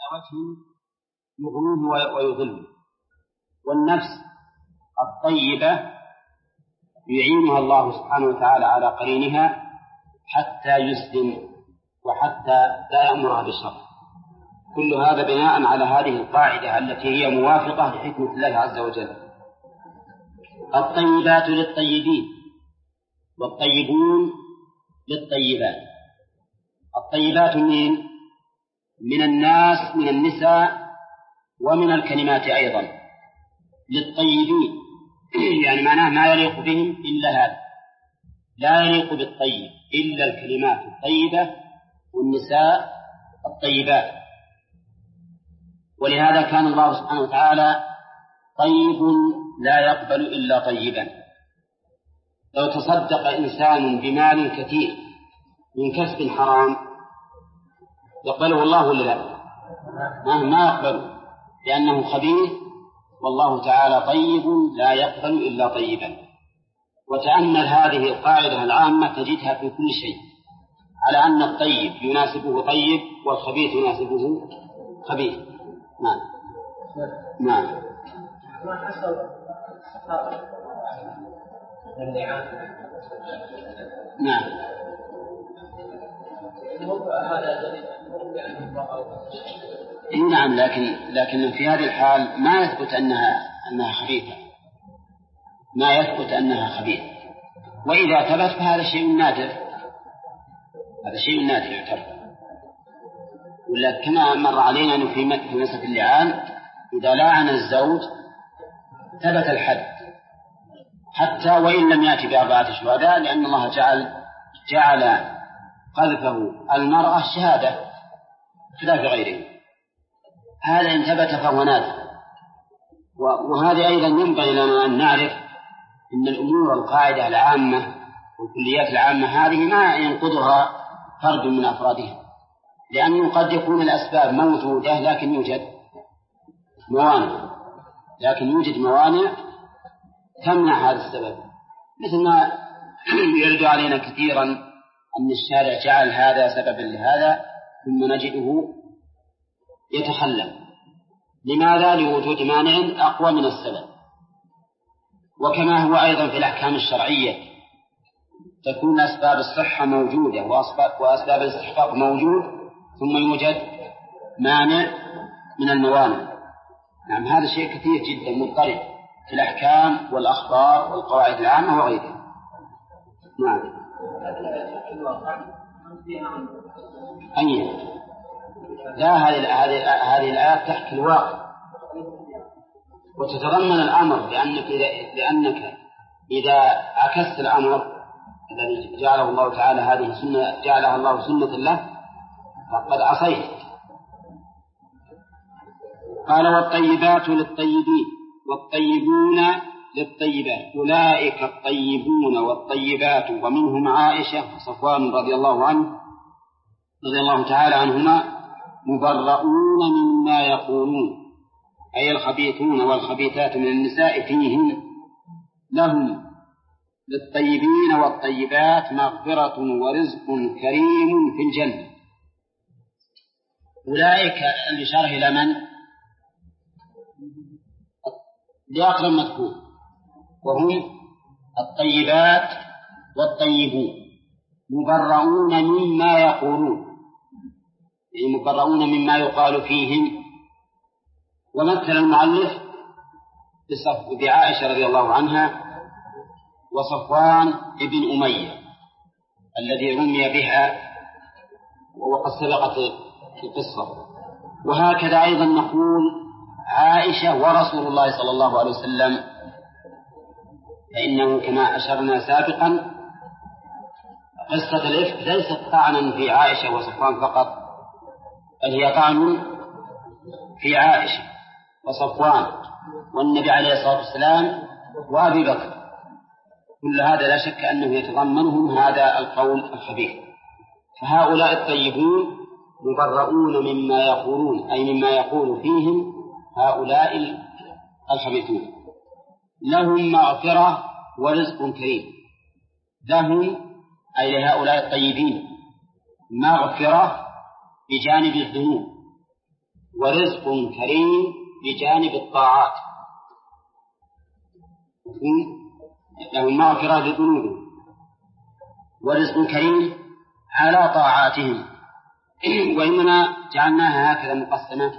وجه يغنيه ويضله. والنفس الطيبة يعينها الله سبحانه وتعالى على قرينها حتى يسلم وحتى لا يأمرها بالشر. كل هذا بناء على هذه القاعدة التي هي موافقة لحكمة الله عز وجل. الطيبات للطيبين والطيبون للطيبات. الطيبات من الناس من النساء ومن الكلمات أيضا. للطيبين يعني معناه ما يليق بهم إلا هذا، لا يليق بالطيب إلا الكلمات الطيبة والنساء الطيبات. ولهذا كان الله سبحانه وتعالى طيب لا يقبل إلا طيبا. لو تصدق إنسان بمال كثير من كسب حرام يقبله الله ولا لا؟ ما يقبله لأنه خبيث، والله تعالى طيب لا يقبل إلا طيبا. وتأمل هذه القاعدة العامة تجدها في كل شيء، على أن الطيب يناسبه طيب والخبيث يناسبه خبيث. نعم نعم. ما حصل نعم. نعم، لكن في هذه الحال ما يثبت أنها خبيثة، ما يثبت أنها خبيثة. وإذا ثبت فهذا شيء نادر، هذا شيء نادر يعتبر. ولا كما مر علينا أنه في مسألة اللعان إذا لعن الزوج ثبت الحد حتى وإن لم يأتي بأربعة شهداء، لأن الله جعل قذفه المرأة شهادة خلاف غيره. هذا إن ثبت فهو نادر. وهذا أيضا ينبغي لنا أن نعرف أن الأمور القاعدة العامة والكليات العامة هذه ما ينقضها فرد من أفرادها، لأنه قد يكون الأسباب موجودة لكن يوجد موانع تمنع هذا السبب. مثل ما يرد علينا كثيرا أن الشارع جعل هذا سببا لهذا ثم نجده يتخلى. لماذا؟ لوجود مانع أقوى من السبب. وكما هو أيضا في الأحكام الشرعية تكون أسباب الصحة موجودة وأسباب الاستحقاق موجود ثم يوجد مانع من الموانع. نعم، هذا شيء كثير جدا مضطرب في الأحكام والأخبار والقواعد العامة وغيرها. نعم. أي لا، هذه الآيات تحكي الواقع وتتضمن الأمر، لأنك إذا عكست الأمر الذي جعله الله تعالى هذه سنة، جعلها الله سنة له، فقد عصيت. قال والطيبات للطيبين والطيبون للطيبات. أولئك الطيبون والطيبات ومنهم عائشة وصفوان رضي الله تعالى عنهما مبرؤون مما يقولون، أي الخبيثون والخبيثات من النساء فيهم لهم للطيبين والطيبات مغفرة ورزق كريم في الجنة. أولئك الإشارة إلى من؟ لأقرب مذكور، وهم الطيبات والطيبون مبرؤون مما يقولون، يعني مبرؤون مما يقال فيهم. ومثل المؤلف بعائشة رضي الله عنها وصفوان ابن أمية الذي رمي بها وقد سبقت القصة. وهكذا أيضا نقول عائشة ورسول الله صلى الله عليه وسلم، فإنه كما أشرنا سابقا قصة الإفك ليست طعنا في عائشة وصفوان فقط، بل هي طعن في عائشة وصفوان والنبي عليه الصلاة والسلام وأبي بكر. كل هذا لا شك أنه يتضمنهم هذا القول الخبيث. فهؤلاء الطيبون مبرؤون مما يقولون، أي مما يقول فيهم هؤلاء الخبيثون. لهم مغفرة ورزق كريم. لهم أي لهؤلاء الطيبين مغفرة بجانب الذنوب ورزق كريم بجانب الطاعات، لهم مغفرة لذنوبهم ورزق كريم على طاعاتهم. وإننا جعلناها هكذا مقسمة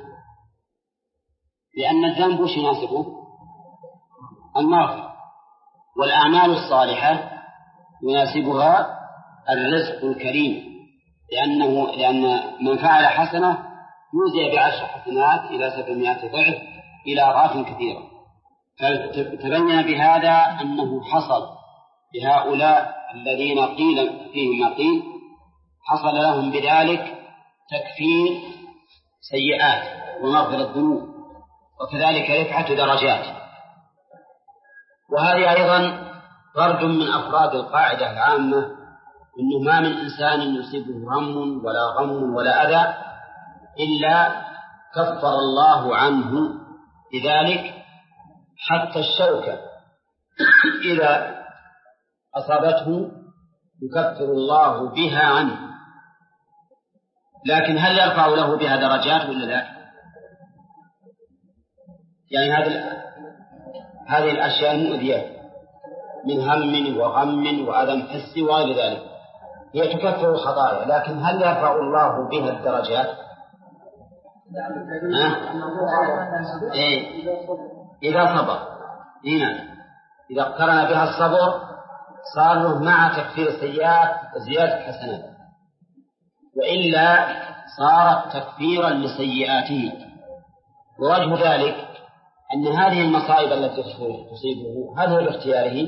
لأن الذنب وش يناسبه؟ المغفرة، والأعمال الصالحة يناسبها الرزق الكريم، لأن من فعل حسنة يجزى ب10 حسنات إلى 700 ضعف إلى أضعاف كثيرة. فتبين بهذا أنه حصل بهؤلاء الذين قيل فيهم ما قيل، حصل لهم بذلك تكفير سيئات ومغفرة ذنوب، وكذلك رفعة درجات. وهذه أيضا فرد من أفراد القاعدة العامة إنه ما من إنسان يصيبه هم ولا غم ولا أذى إلا كفر الله عنه بذلك، حتى الشوكة إذا أصابته يكفر الله بها عنه. لكن هل يرفع له بها درجات ولا لا؟ يعني هذه الأشياء المؤذية من هم وغم وعدم حس وغير ذلك هي تكفر الخطايا، لكن هل يرفع الله بها الدرجات؟ إذا صبر. هنا إذا اقترن بها الصبر صار له مع تكفير السيئات زيادة حسنات، وإلا صارت تكفيرا لسيئاته. ووجه ذلك أن هذه المصائب التي تصيبه هل هي باختياره؟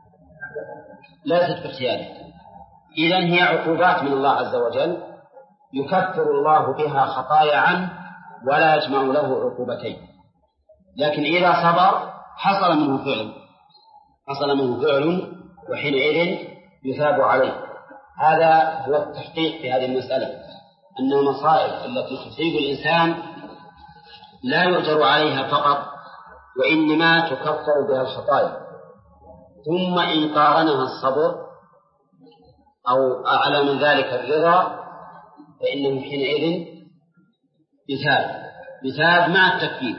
ليست باختياره، إذن هي عقوبات من الله عز وجل يكفر الله بها خطايا عنه ولا يجمع له عقوبتين. لكن إذا صبر حصل منه فعل وحينئذ يثاب عليه. هذا هو التحقيق في هذه المسألة، أن المصائب التي تصيب الإنسان لا يؤجر عليها فقط، وإنما تكفر بها الخطايا. ثم إن قارنها الصبر أو أعلى من ذلك الرضا فإنه حينئذ يثاب مع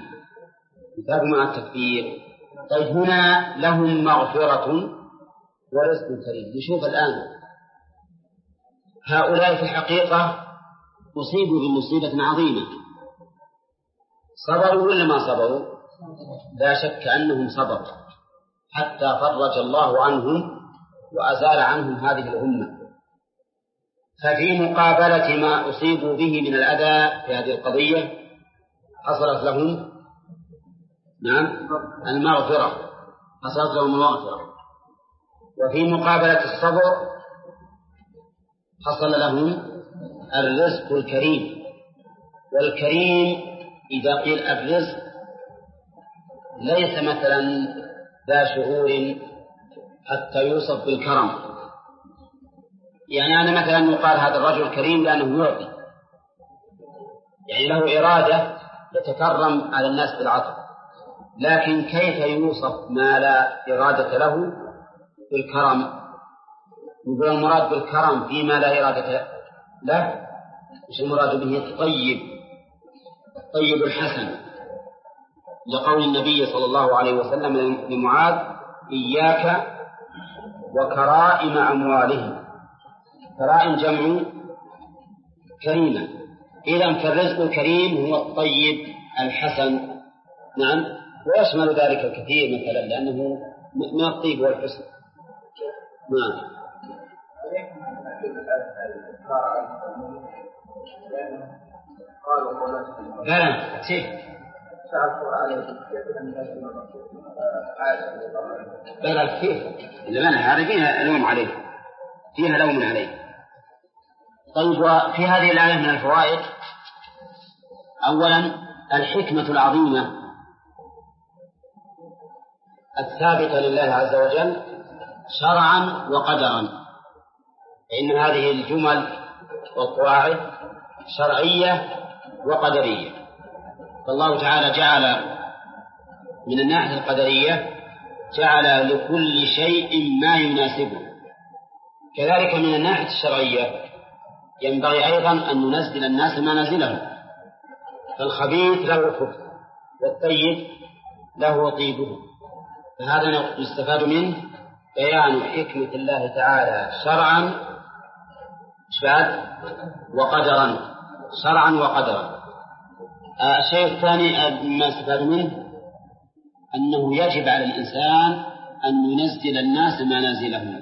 التكفير. طيب هنا لهم مغفرة ورزق كريم. نشوف الآن هؤلاء في الحقيقة أصيبوا بمصيبة عظيمة، صبروا ولا ما صبروا؟ لا شك أنهم صبروا حتى فرج الله عنهم وأزال عنهم هذه الأمة. ففي مقابلة ما أصيبوا به من الأذى في هذه القضية حصلت لهم المغفرة، وفي مقابلة الصبر حصل لهم الرزق الكريم. والكريم إذا قيل الرزق ليس مثلا ذا شعور حتى يوصف بالكرم. يعني أنا مثلا يقال هذا الرجل كريم لأنه يعطي، يعني له إرادة يتكرم على الناس بالعطاء، لكن كيف يوصف ما لا إرادة له بالكرم؟ يقول المراد بالكرم فيما لا إرادة له، مش المراد به الطيب الحسن، لقول النبي صلى الله عليه وسلم لمعاذ: إياك وكرائم أموالهم. كرائم جمع كريمة. إذن فالرزق الكريم هو الطيب الحسن، ويشمل ذلك الكثير مثلا لأنه من الطيب والحسن. لا كيف لا كيف لمن هذا فيها لوم عليه. طيب، وفي هذه الآية من الفوائد أولا الحكمة العظيمة الثابتة لله عز وجل شرعا وقدرا، فإن هذه الجمل والقواعد شرعية وقدرية. فالله تعالى جعل من الناحية القدرية جعل لكل شيء ما يناسبه، كذلك من الناحية الشرعية ينبغي أيضا أن ننزل الناس منازلهم، فالخبيث له خبث والطيب له طيبه. فهذا يستفاد منه بيان حكمة الله تعالى شرعا وقدرا، شرعا وقدرا. الشيء الثاني مما يستفاد منه أنه يجب على الإنسان أن ينزل الناس منازلهم،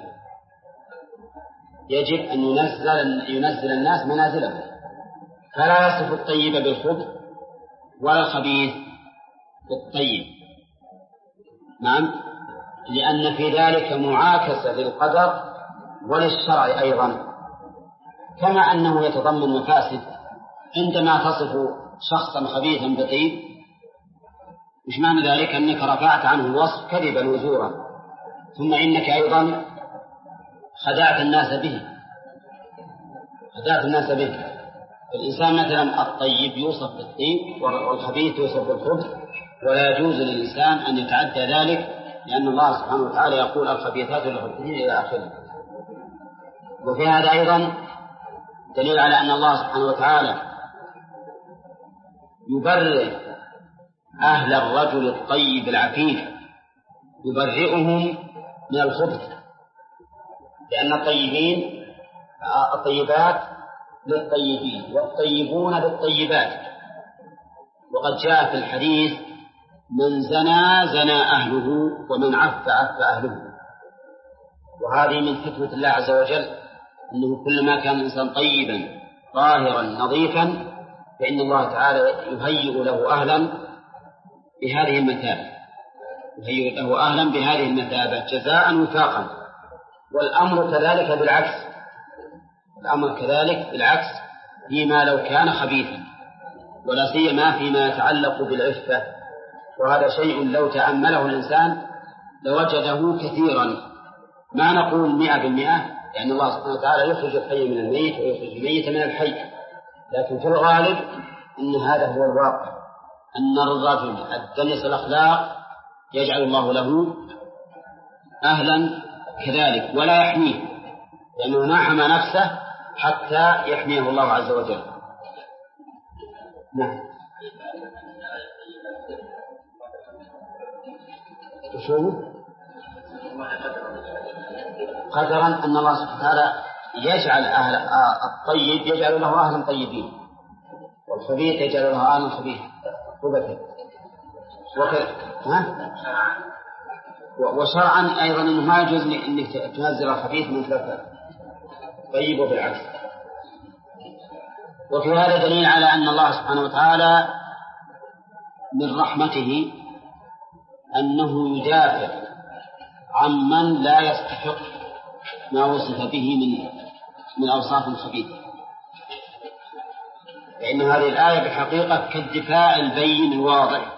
يجب أن ينزل الناس منازلهم، فلا يصف الطيب بالخبث ولا الخبيث بالطيب. نعم، لأن في ذلك معاكسة للقدر وللشرع أيضا، كما أنه يتضمن مفاسد. عندما تصف شخصا خبيثا بطيب، مش معنى ذلك أنك رفعت عنه الوصف كذبا وزورا، ثم إنك أيضا خدعت الناس به. الإنسان مثلا الطيب يوصف بالطيب والخبيث يوصف بالخبث، ولا يجوز للإنسان أن يتعدى ذلك، لأن الله سبحانه وتعالى يقول الخبيثات للخبيثين إلى آخره. وفي هذا أيضا دليل على أن الله سبحانه وتعالى يبرئ أهل الرجل الطيب العفيف، يبرئهم من الخبث، لأن الطيبات للطيبين والطيبون للطيبات. وقد جاء في الحديث من زنى أهله ومن عف أهله. وهذه من حكمة الله عز وجل، أنه كلما كان الإنسان طيبا طاهرا نظيفا فإن الله تعالى يهيئ له أهلا بهذه المثابة جزاء وفاقا. والأمر كذلك بالعكس فيما لو كان خبيثا، ولا سيما فيما يتعلق بالعفة، وهذا شيء لو تأمله الإنسان لوجده كثيرا. ما نقول 100%، لأن الله سبحانه وتعالى يخرج الحي من الميت ويخرج الميت من الحي، لكن في الغالب أن هذا هو الواقع، أن الرجل الدنس الأخلاق يجعل الله له أهلا كذلك ولا يحميه، لأنه ما حمى نفسه حتى يحميه الله عز وجل. نعم. قدرا أن الله سبحانه وتعالى يجعل الطيب يجعل له أهلا طيبين، والخبيث يجعل له أهلا خبيثا. وشرعا أيضا أنه ما يجوز أنك تنزل الخبيث من ثلاثة طيب وبالعكس. وفي هذا دليل على أن الله سبحانه وتعالى من رحمته أنه يدافع عمن لا يستحق ما وصف به من أوصاف خبيثة، لأن هذه الآية بحقيقة كالدفاع البين الواضح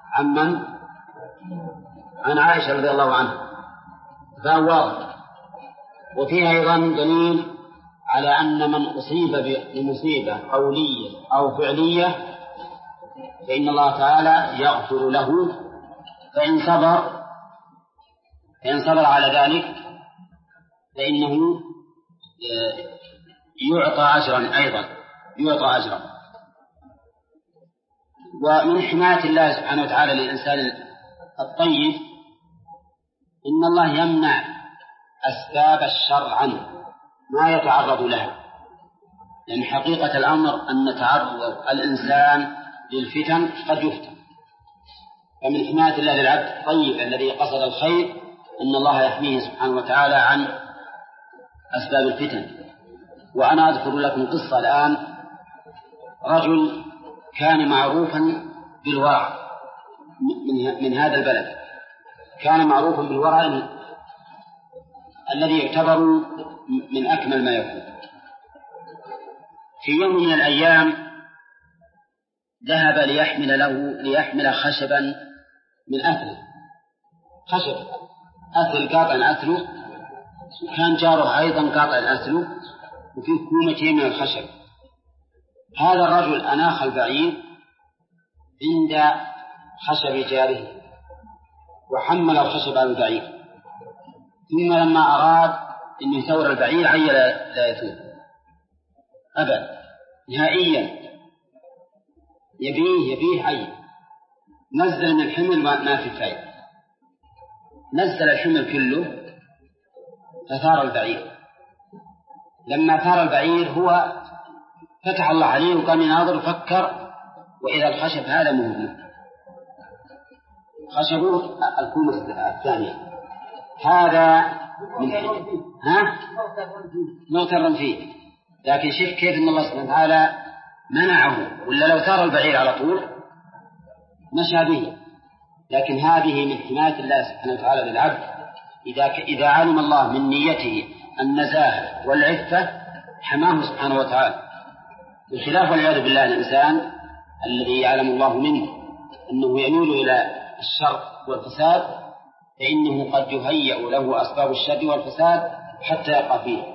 عن عائشة رضي الله عنها، دفاع واضح. وفيها أيضا دليل على أن من أصيب بمصيبة قولية أو فعلية فإن الله تعالى يغفر له، فإن صبر على ذلك فإنه يعطى أجرا. ومن حماية الله سبحانه وتعالى للإنسان الطيب إن الله يمنع أسباب الشر عنه ما يتعرض لها، لأن حقيقة الأمر أن تعرض الإنسان للفتن قد يفتن. فمن حماية الله للعبد الطيب الذي قصد الخير أن الله يحميه سبحانه وتعالى عن أسباب الفتن. وأنا أذكر لكم قصة الآن. رجل كان معروفا بالورع من هذا البلد، كان معروفا بالورع الذي يعتبر من أكمل ما يكون. في يوم من الأيام ذهب ليحمل خشبا من أثله، قاطع أثله، كان جاره أيضا قاطع أثله وفيه كومتين من الخشب. هذا الرجل أناخ البعير عند خشب جاره وحمل الخشب على البعير، ثم لما أراد أن يثور البعير عيل لا يثور أبدا نهائيا، يبيه عين. نزل من الحمل ما في فائدة، نزل الحمل كله فثار البعير. لما ثار البعير هو فتح الله عليه وقام يناظر وفكر، وإذا الخشب هذا مهم، خشب الكومة الثانية هذا من مغتر فيه. لكن شوف كيف أن الله سبحانه وتعالى منعه، ولا لو ثار البعير على طول مشى به. لكن هذه من حماية الله سبحانه وتعالى للعبد، إذا علم الله من نيته النزاهة والعفة حماه سبحانه وتعالى، بخلاف والعياذ بالله الإنسان الذي يعلم الله منه أنه يميل إلى الشر والفساد، فإنه قد يهيأ له أسباب الشر والفساد حتى يقع فيه.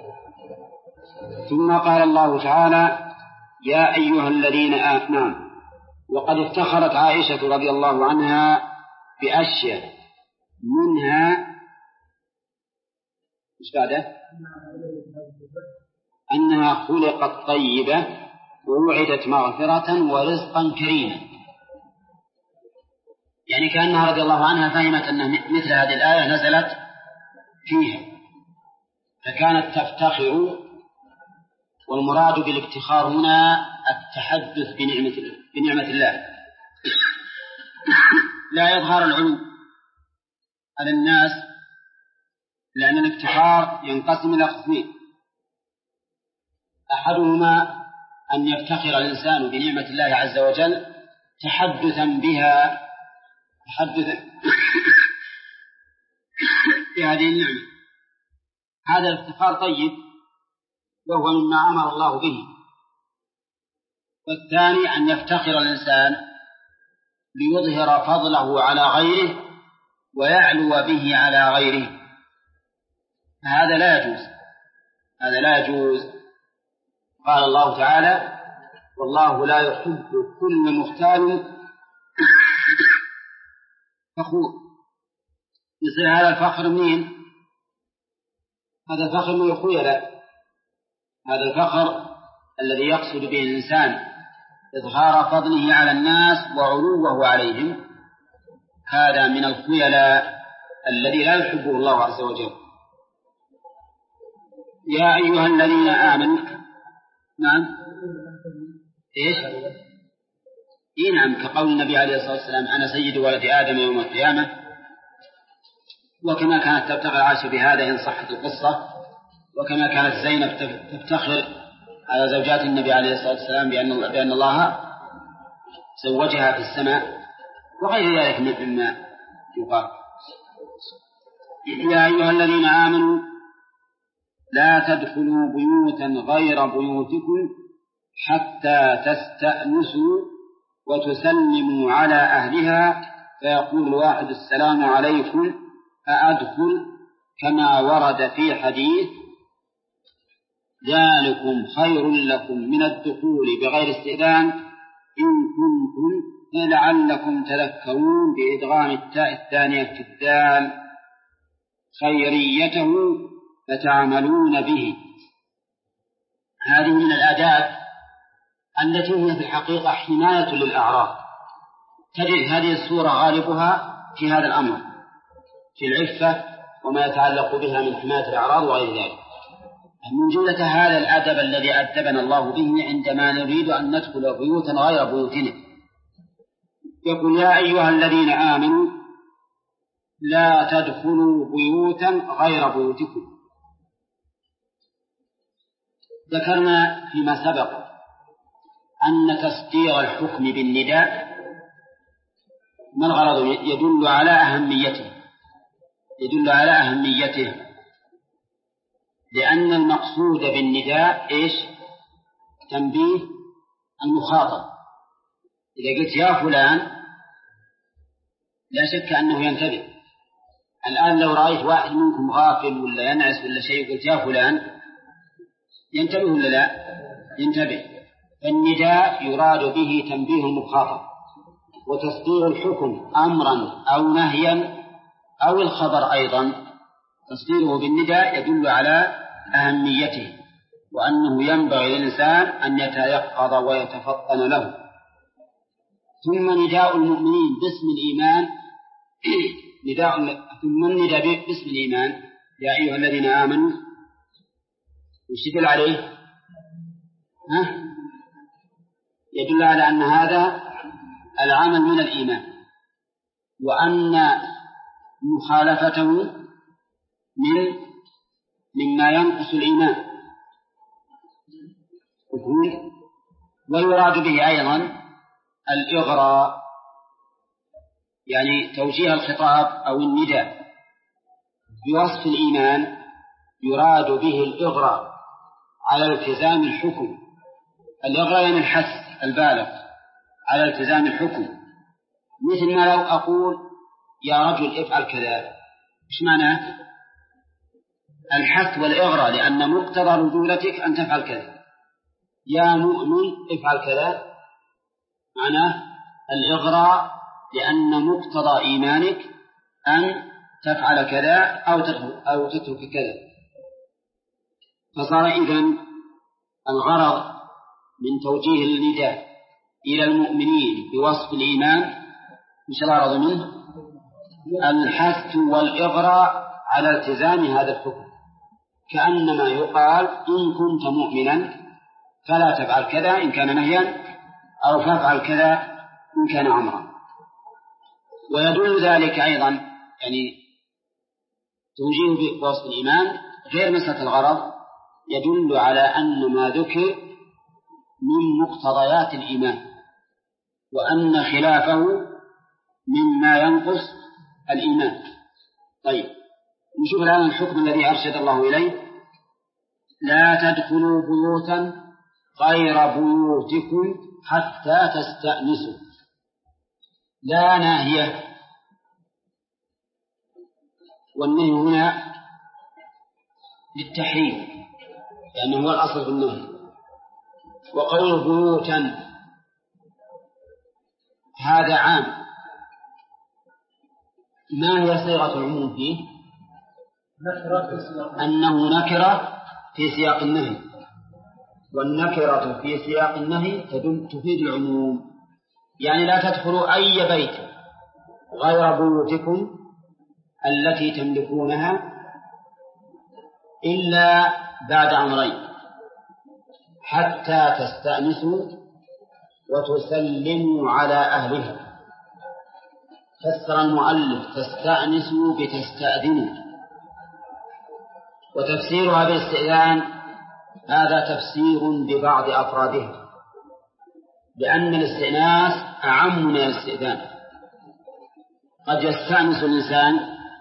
ثم قال الله تعالى: يا أيها الذين آمنوا. وقد افتخرت عائشة رضي الله عنها بأشياء، منها مش بعده أنها خلقت طيبة ووعدت مغفرة ورزقا كريما. يعني كأنها رضي الله عنها فهمت أن مثل هذه الآية نزلت فيها، فكانت تفتخر. والمراد بالافتخار هنا التحدث بنعمة الله، لا يظهر العلو على الناس، لأن الافتخار ينقسم إلى قسمين: أحدهما أن يفتخر الإنسان بنعمة الله عز وجل تحدثا بها، تحدثا بهذه النعمة، هذا الافتخار طيب وهو مما أمر الله به. والثاني أن يفتخر الإنسان ليظهر فضله على غيره ويعلو به على غيره، هذا لا يجوز، هذا لا يجوز. قال الله تعالى: والله لا يحب كل مختال فخور. يصير هذا الفخر منين؟ هذا الفخر من الخيلاء، هذا الفخر الذي يقصد به الإنسان إظهار فضله على الناس وعلوه عليهم، هذا من الخيلاء الذي لا يحبه الله عز وجل. يا أيها الذين آمنوا. نعم، إيش؟ نعم، كقول النبي عليه الصلاة والسلام: أنا سيد ولد آدم يوم القيامة. وكما كانت تفتخر عائشة بهذا إن صحت القصة، وكما كانت زينب تفتخر على زوجات النبي عليه الصلاة والسلام بأن الله زوجها في السماء، وغير ذلك مما يقال. يا أيها الذين آمنوا لا تدخلوا بيوتا غير بيوتكم حتى تستأنسوا وتسلموا على أهلها، فيقول الواحد: السلام عليكم، أأدخل؟ كما ورد في حديث: ذلكم خير لكم من الدخول بغير استئذان إن كنتم لعلكم تذكرون، بإدغام التاء الثانية في الدال، خيريته فتعملون به. هذه من الآداب التي هي في الحقيقة حماية للأعراض. تجد هذه السورة غالبها في هذا الأمر، في العفة وما يتعلق بها من حماية الأعراض وغير ذلك. من جملة هذا الأدب الذي أدبنا الله به عندما نريد أن ندخل بيوتا غير بيوتنا، يقول: يا أيها الذين آمنوا لا تدخلوا بيوتا غير بيوتكم. ذكرنا فيما سبق أن تصدير الحكم بالنداء ما الغرض؟ يدل على أهميته، يدل على أهميته، لأن المقصود بالنداء إيش؟ تنبيه المخاطب. إذا قلت يا فلان لا شك أنه ينتبه. الآن لو رأيت واحد منكم غافل ولا ينعس ولا شيء قلت يا فلان، ينتبه ولا لا؟ ينتبه. فالنداء يراد به تنبيه المخاطب، وتصدير الحكم أمرا أو نهيا أو الخبر أيضا تصديره بالنداء يدل على أهميته، وأنه ينبغي للإنسان أن يتيقظ ويتفطن له. ثم نداء المؤمنين باسم الإيمان ثم النداء باسم الإيمان يا أيها الذين آمنوا يشتغل عليه يدل على أن هذا العمل من الإيمان، وأن مخالفته مما ينقص الإيمان. ويراد به أيضا الإغراء، يعني توجيه الخطاب أو النداء بوصف الإيمان يراد به الإغراء على التزام الحكم. الإغراء يعني الحث البالغ على التزام الحكم، مثل ما لو أقول يا رجل افعل كذا، إيش معناه؟ الحث والإغراء، لأن مقتضى رجولتك أن تفعل كذا. يا مؤمن افعل كذا معناه الإغراء، لأن مقتضى إيمانك أن تفعل كذا أو تترك كذا. فصار إذن الغرض من توجيه النداء إلى المؤمنين بوصف الإيمان مش الغرض منه الحث والإغراء على التزام هذا الحكم، كأنما يقال إن كنت مؤمنا فلا تفعل كذا إن كان نهيا، أو فافعل كذا إن كان أمرا. ويدل ذلك أيضا يعني توجيه بوصف الإيمان غير مسألة الغرض، يدل على أن ما ذكر من مقتضيات الإيمان، وأن خلافه مما ينقص الإيمان. طيب نشوف الآن الحكم الذي أرشد الله إليه: لا تدخلوا بيوتا غير بيوتكم حتى تستأنسوا. لا ناهية، والنهي هنا للتحريم لأنه هو الأصل في النهي. وقول بيوتا هذا عام. ما هي صيغة العموم فيه؟ أنه نكرة في سياق النهي، والنكرة في سياق النهي تفيد العموم، يعني لا تدخلوا أي بيت غير بيوتكم التي تملكونها إلا بعد أمرين: حتى تستأنسوا وتسلموا على أهلها. فسر المؤلف تستأنسوا بتستأذنوا، وتفسيرها بالاستئذان هذا تفسير ببعض أفرادها، لأن الاستئناس أعم من الاستئذان. قد يستأنس الإنسان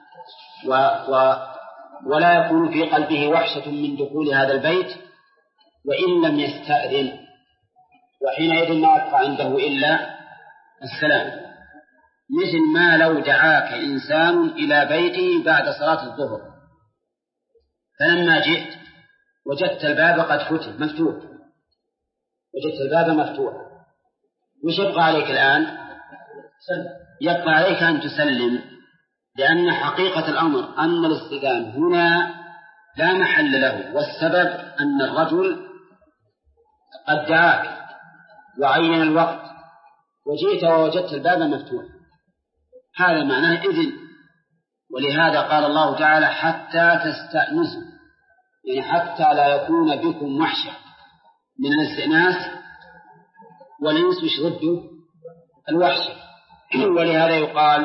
ولا يكون في قلبه وحشة من دخول هذا البيت وإن لم يستأذن، وحينئذ ما يبقى عنده إلا السلام. مثل ما لو دعاك إنسان إلى بيته بعد صلاة الظهر، فلما جئت وجدت الباب قد مفتوح، وجدت الباب مفتوح، وش يبقى عليك الآن؟ يبقى عليك أن تسلم، لأن حقيقة الأمر أن الاستئذان هنا لا محل له، والسبب أن الرجل قد دعاك وعين الوقت وجئت ووجدت الباب مفتوح، هذا معناه إذن. ولهذا قال الله تعالى حتى تستأنسوا، يعني حتى لا يكون بكم وحشة من الاستئناس، والإنس مش ضده الوحشة. ولهذا يقال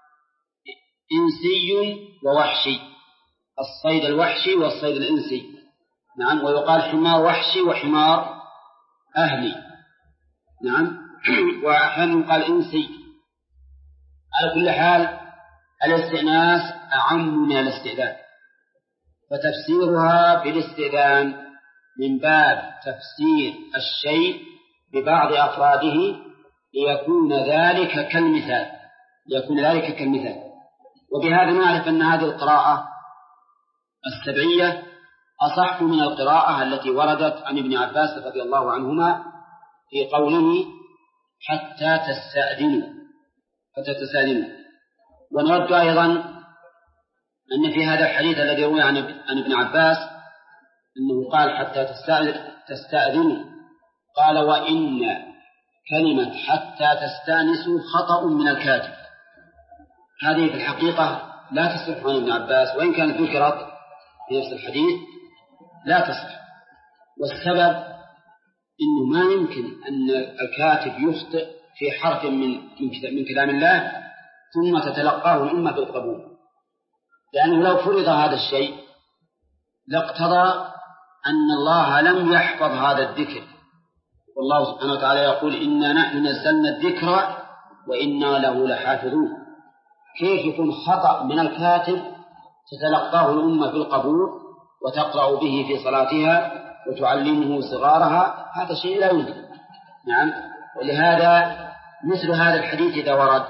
إنسي ووحشي، الصيد الوحشي والصيد الإنسي، نعم. ويقال حمار وحشي وحمار أهلي، نعم. وأحيانا يقال إنسي. على كل حال الاستئناس أعم من الاستئذان، فتفسيرها بالاستئذان من باب تفسير الشيء ببعض أفراده ليكون ذلك كالمثال. وبهذا نعرف أن هذه القراءة السبعية أصح من القراءة التي وردت عن ابن عباس رضي الله عنهما في قوله حتى تستأذنوا. ونود أيضا أن في هذا الحديث الذي روي عن ابن عباس أنه قال حتى تستأذنوا، قال وإن كلمة حتى تستأنسوا خطأ من الكاتب. هذه في الحقيقة لا تصح عن ابن عباس، وإن كانت ذكرت في نفس الحديث لا تصح. والسبب إنه ما يمكن أن الكاتب يخطئ في حرف من كلام الله ثم تتلقاه الأمة بالقبول، لأنه لو فرض هذا الشيء لاقتضى أن الله لم يحفظ هذا الذكر، والله سبحانه وتعالى يقول إنا نحن نزلنا الذكر وإنا له لحافظون. كيف يكون خطأ من الكاتب تتلقاه الأمة بالقبول وتقرأ به في صلاتها وتعلمه صغارها؟ هذا شيء لا يمكن. نعم. ولهذا مثل هذا الحديث إذا ورد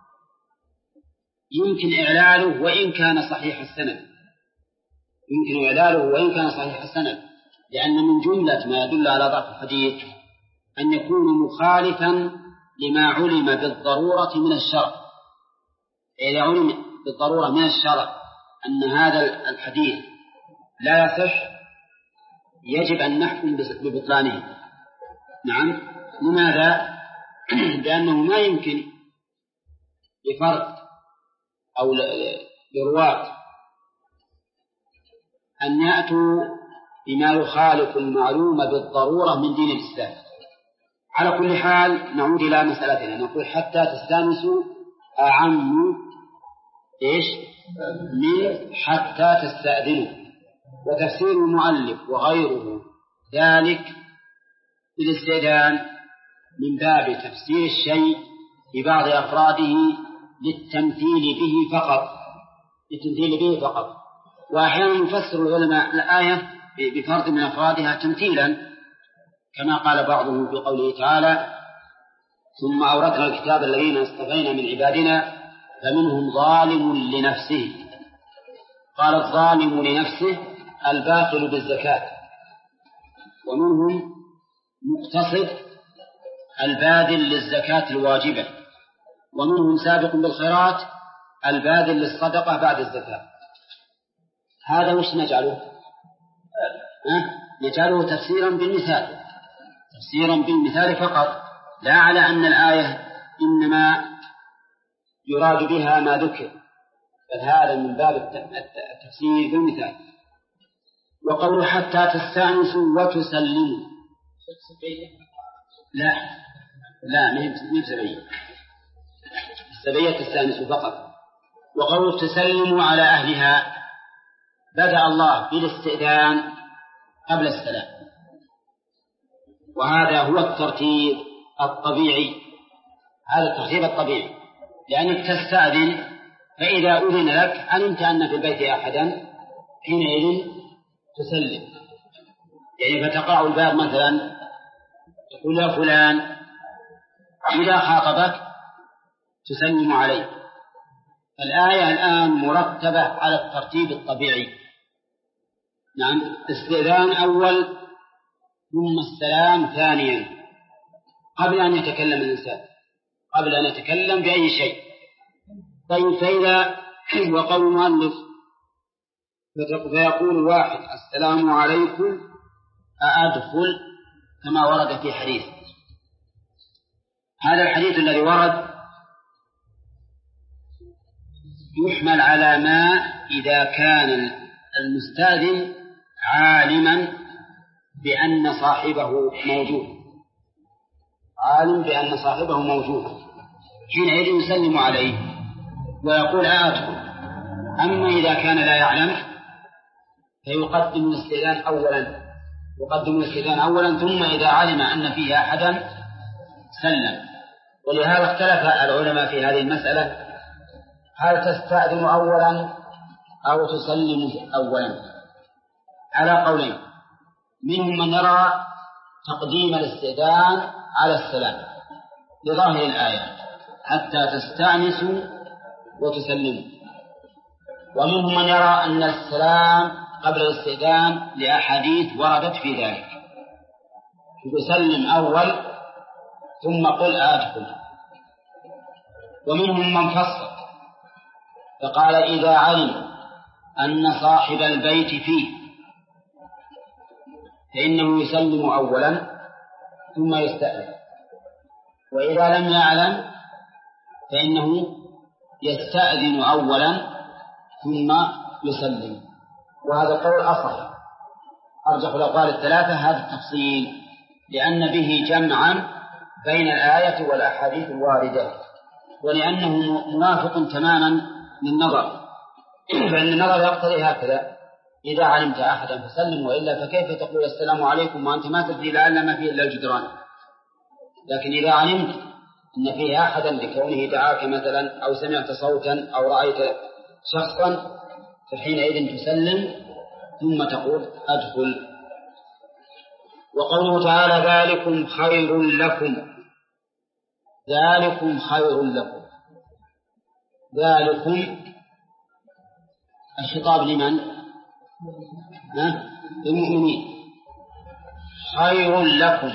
يمكن إعلاله وإن كان صحيح السند، لأن من جملة ما يدل على ضعف الحديث أن يكون مخالفا لما علم بالضرورة من الشرع. إذا علم بالضرورة من الشرع أن هذا الحديث لا يصح يجب أن نحكم ببطلانه. نعم. لماذا؟ لأنه ما يمكن لفرد أو لرواة أن يأتوا بما يخالف المعلومة بالضرورة من دين الإسلام. على كل حال نعود إلى مسألتنا، نقول حتى تستأنسوا أعم من حتى تستأذنوا. وتفسير المؤلف وغيره ذلك بالاستئذان من باب تفسير الشيء ببعض أفراده للتمثيل به فقط. وأحيانا يفسر العلماء الآية بفرد من أفرادها تمثيلا، كما قال بعضهم في قوله تعالى ثم أورثنا الكتاب الذين اصطفينا من عبادنا فمنهم ظالم لنفسه. قال الظالم لنفسه الباطل بالزكاة، ومنهم مقتصد الباذل للزكاة الواجبة، ومنهم سابق بالخيرات الباذل للصدقة بعد الزكاة. هذا وش نجعله؟ نجعله تفسيرا بالمثال فقط، لا على أن الآية إنما يراد بها ما ذكر، بل هذا من باب التفسير بالمثال. وقول حتى تستأنسوا وتسلموا، لا ما هي السبية تستأنسوا فقط. وقول تسلموا على أهلها، بدأ الله بالاستئذان قبل السلام، وهذا هو الترتيب الطبيعي. لأنك تستأذن، فإذا أذن لك علمت أن في البيت أحدا حينئذ تسلم. يعني فتقرأ الباب مثلا تقول يا فلان، إذا خاطبك تسلم عليه. الآية الآن مرتبة على الترتيب الطبيعي. نعم. استئذان أول ثم السلام ثانيا قبل أن يتكلم الإنسان، قبل أن يتكلم بأي شيء. طيب فإذا وقول المؤلف فيقول واحد السلام عليكم أأدخل، كما ورد في حديث. هذا الحديث الذي ورد يحمل على ما إذا كان المستأذن عالما بأن صاحبه موجود، حينئذ يسلم عليه ويقول أدخل. أما إذا كان لا يعلم فيقدم الاستئذان أولا ثم إذا علم أن فيه أحدا سلم. ولهذا اختلف العلماء في هذه المسألة، هل تستأذن أولا أو تسلم أولا؟ على قولين، منهم من يرى تقديم الاستئذان على السلام لظاهر الآية حتى تستأنسوا وتسلموا، ومنهم من يرى أن السلام قبل الاستئذان لأحاديث وردت في ذلك، تسلم أول ثم قل أدخل. ومنهم من فصل فقال إذا علم أن صاحب البيت فيه فإنه يسلم أولا ثم يستأذن، وإذا لم يعلم فإنه يستأذن أولا ثم يسلم، وهذا القول أصح أرجح الأقوال الثلاثة هذا التفصيل، لأن به جمعا بين الآية والأحاديث الواردة، ولأنه موافق تماما للنظر، فإن النظر يقتضي هكذا: إذا علمت أحدا فسلم، وإلا فكيف تقول السلام عليكم وأنت ما تدري لعل ما فيه إلا الجدران. لكن إذا علمت أن فيه أحدا لكونه دعاك مثلا أو سمعت صوتا أو رأيت شخصا فحينئذ تسلم ثم تقول أدخل. وقوله تعالى ذلكم خير لكم، ذلكم خير لكم، ذلكم الخطاب لمن؟ للمؤمنين. خير لكم،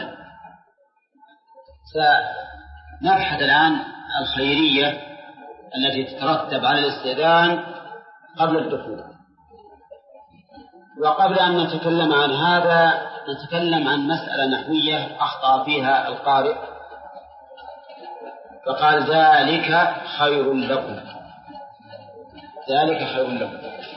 سنبحث الآن الخيرية التي تترتب على الاستئذان قبل الدخول. وقبل أن نتكلم عن هذا نتكلم عن مسألة نحوية أخطأ فيها القارئ، فقال ذلك خير لكم، ذلك خير لكم.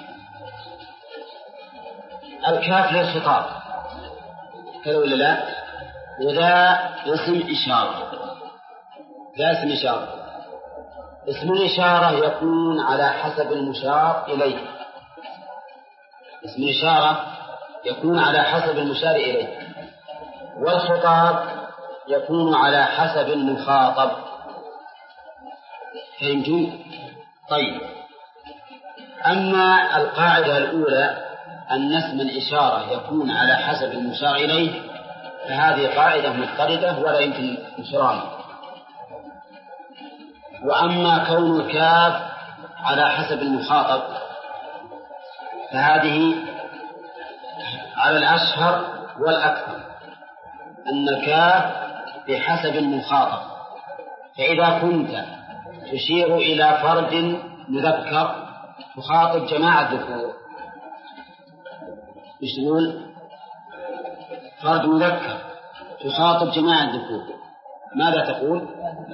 الكاف للخطاب كذا ولا لا؟ وذا اسم إشارة، ذا اسم إشارة. اسم الإشارة يكون على حسب المشار إليه، اسم الإشارة يكون على حسب المشار إليه، والخطاب يكون على حسب المخاطب. فهمتم؟ طيب، أما القاعدة الأولى أن اسم الإشارة يكون على حسب المشار إليه فهذه قاعدة مضطردة ولا يمكن نشرها. وأما كون الكاف على حسب المخاطب فهذه على الأشهر والأكثر أن الكاف بحسب المخاطب. فإذا كنت تشير إلى فرد مذكر تخاطب جماعة ذكور، يشمل فرد مذكر تخاطب جماعة ذكور، ماذا تقول؟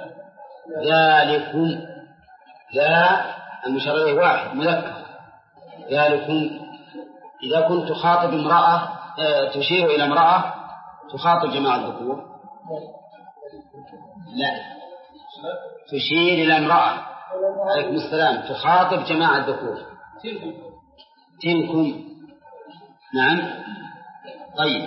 ذلكم، ذا المشار إليه واحد مذكر، ذلكم. إذا كنت تخاطب امرأة تشير إلى امرأة تخاطب جماعة الذكور، لا، تشير إلى امرأة عليكم السلام تخاطب جماعة الذكور، تلكم. نعم. طيب،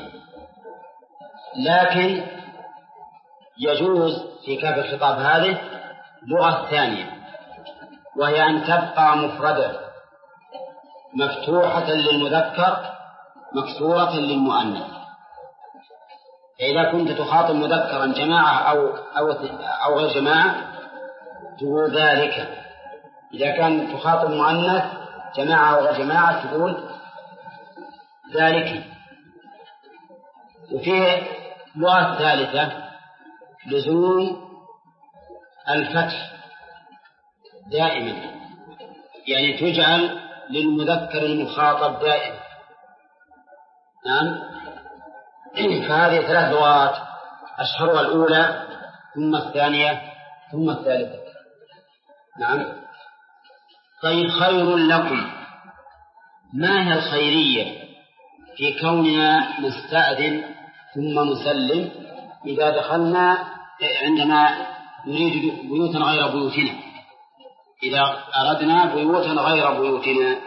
لكن يجوز في كاف الخطاب هذه لغة ثانية، وهي أن تبقى مفردة مفتوحة للمذكر مكسورة للمؤنث. فإذا كنت تخاطب مذكرا جماعة أو غير جماعة تقول ذلك، إذا كان تخاطب مؤنث جماعة أو غير جماعة تقول ذلك. وفيه لغة ثالثة لزوم الفتح دائما، يعني تجعل للمذكر المخاطب دائما. نعم. فهذه ثلاث لغات، أشهرها الأولى ثم الثانية ثم الثالثة. نعم. طيب، خير لكم، ما هي الخيرية في كوننا نستأذن ثم نسلم إذا دخلنا عندما نريد بيوتا غير بيوتنا، إذا أردنا بيوتا غير بيوتنا؟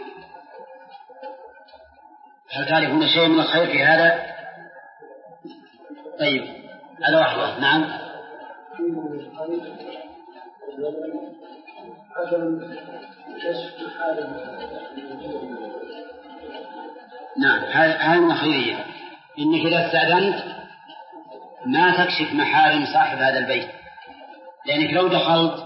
هل تعرفون شيء من الخير في هذا؟ طيب، هذا واحد. نعم. نعم، هذه من الخيرية، إنك إذا استأذنت ما تكشف محارم صاحب هذا البيت، لأنك لو دخلت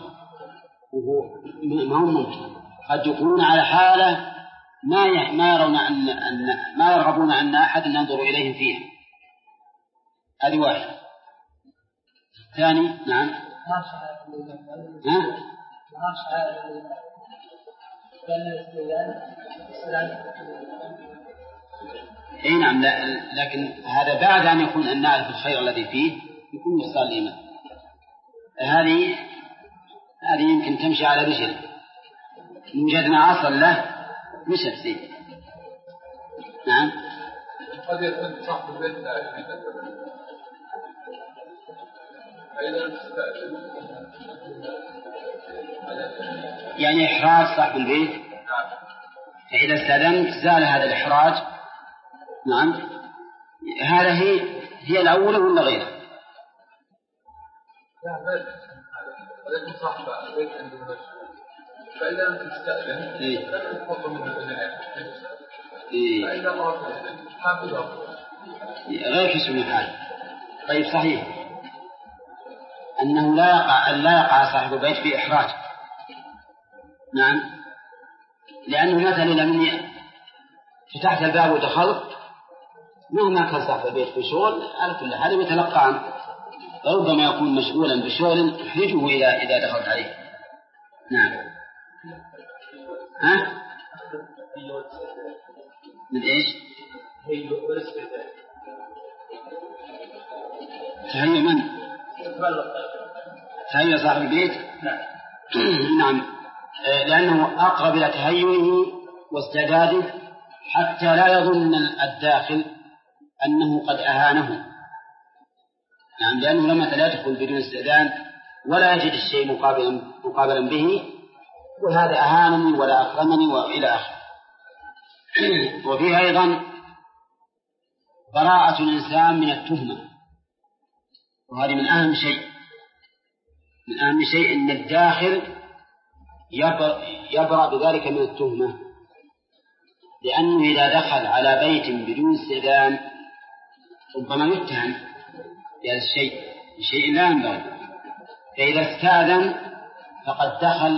ما هم ممكن قد يكونون على حالة ما يرون ما يرغبون أن أحد ينظر إليهم فيها. هذه واحد. ثاني. نعم. اي نعم، لكن هذا بعد أن يكون أن نعرف الخير الذي فيه يكون يصال الإيمان. هذه يمكن تمشي على رجل، وجدنا أصل له مشت فيه. نعم. قد يكون صاحب البيت لا يريد يعني إحراج صاحب البيت، فإذا استأذنت زال هذا الإحراج. نعم. هذا هي الأولى ولا غيرها؟ لا بل ولكن صاحب البيت عنده نفسه، فإذا أنت تستأذن لا تفضل من الدنيا، فإذا أردت حافظه غير كسر الحال. طيب صحيح أنه لا يقع صاحب البيت في إحراج. نعم. لأنه مثلا لما فتحت الباب ودخلت مهما كان صاحب البيت في شغل على كل حال يتلقى عنه، ربما يكون مشغولا بشغل يحرجه إذا دخلت عليه. نعم. ها؟ من إيش؟ تهيئ من؟ تهيئ صاحب البيت؟ نعم. لأنه أقرب إلى تهيئه واستعداده حتى لا يظن الداخل أنه قد أهانه. نعم. لأنه لما لا يدخل بدون استئذان ولا يجد الشيء مقابلا به، وهذا أهانني ولا أكرمني وإلى آخره. وفيه أيضا براءة الإنسان من التهمة، وهذه من أهم شيء أن الداخل يبرأ بذلك من التهمة، لأنه إذا دخل على بيت بدون استئذان ربما يتهم بهذا الشيء بشيء لا ينبغي، فإذا استأذن فقد دخل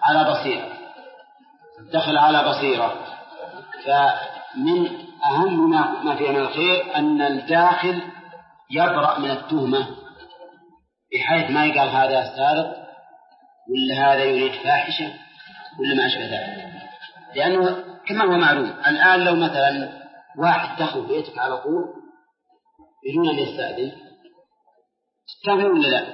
على بصيرة. فمن أهم ما فيه من الخير أن الداخل يبرأ من التهمة، بحيث ما يقال هذا سارق ولا هذا يريد فاحشة ولا ما أشبه ذلك. لأنه كما هو معلوم الآن لو مثلا واحد دخل بيتك على طول بدون أن يستأذن تتهمه ولا لا؟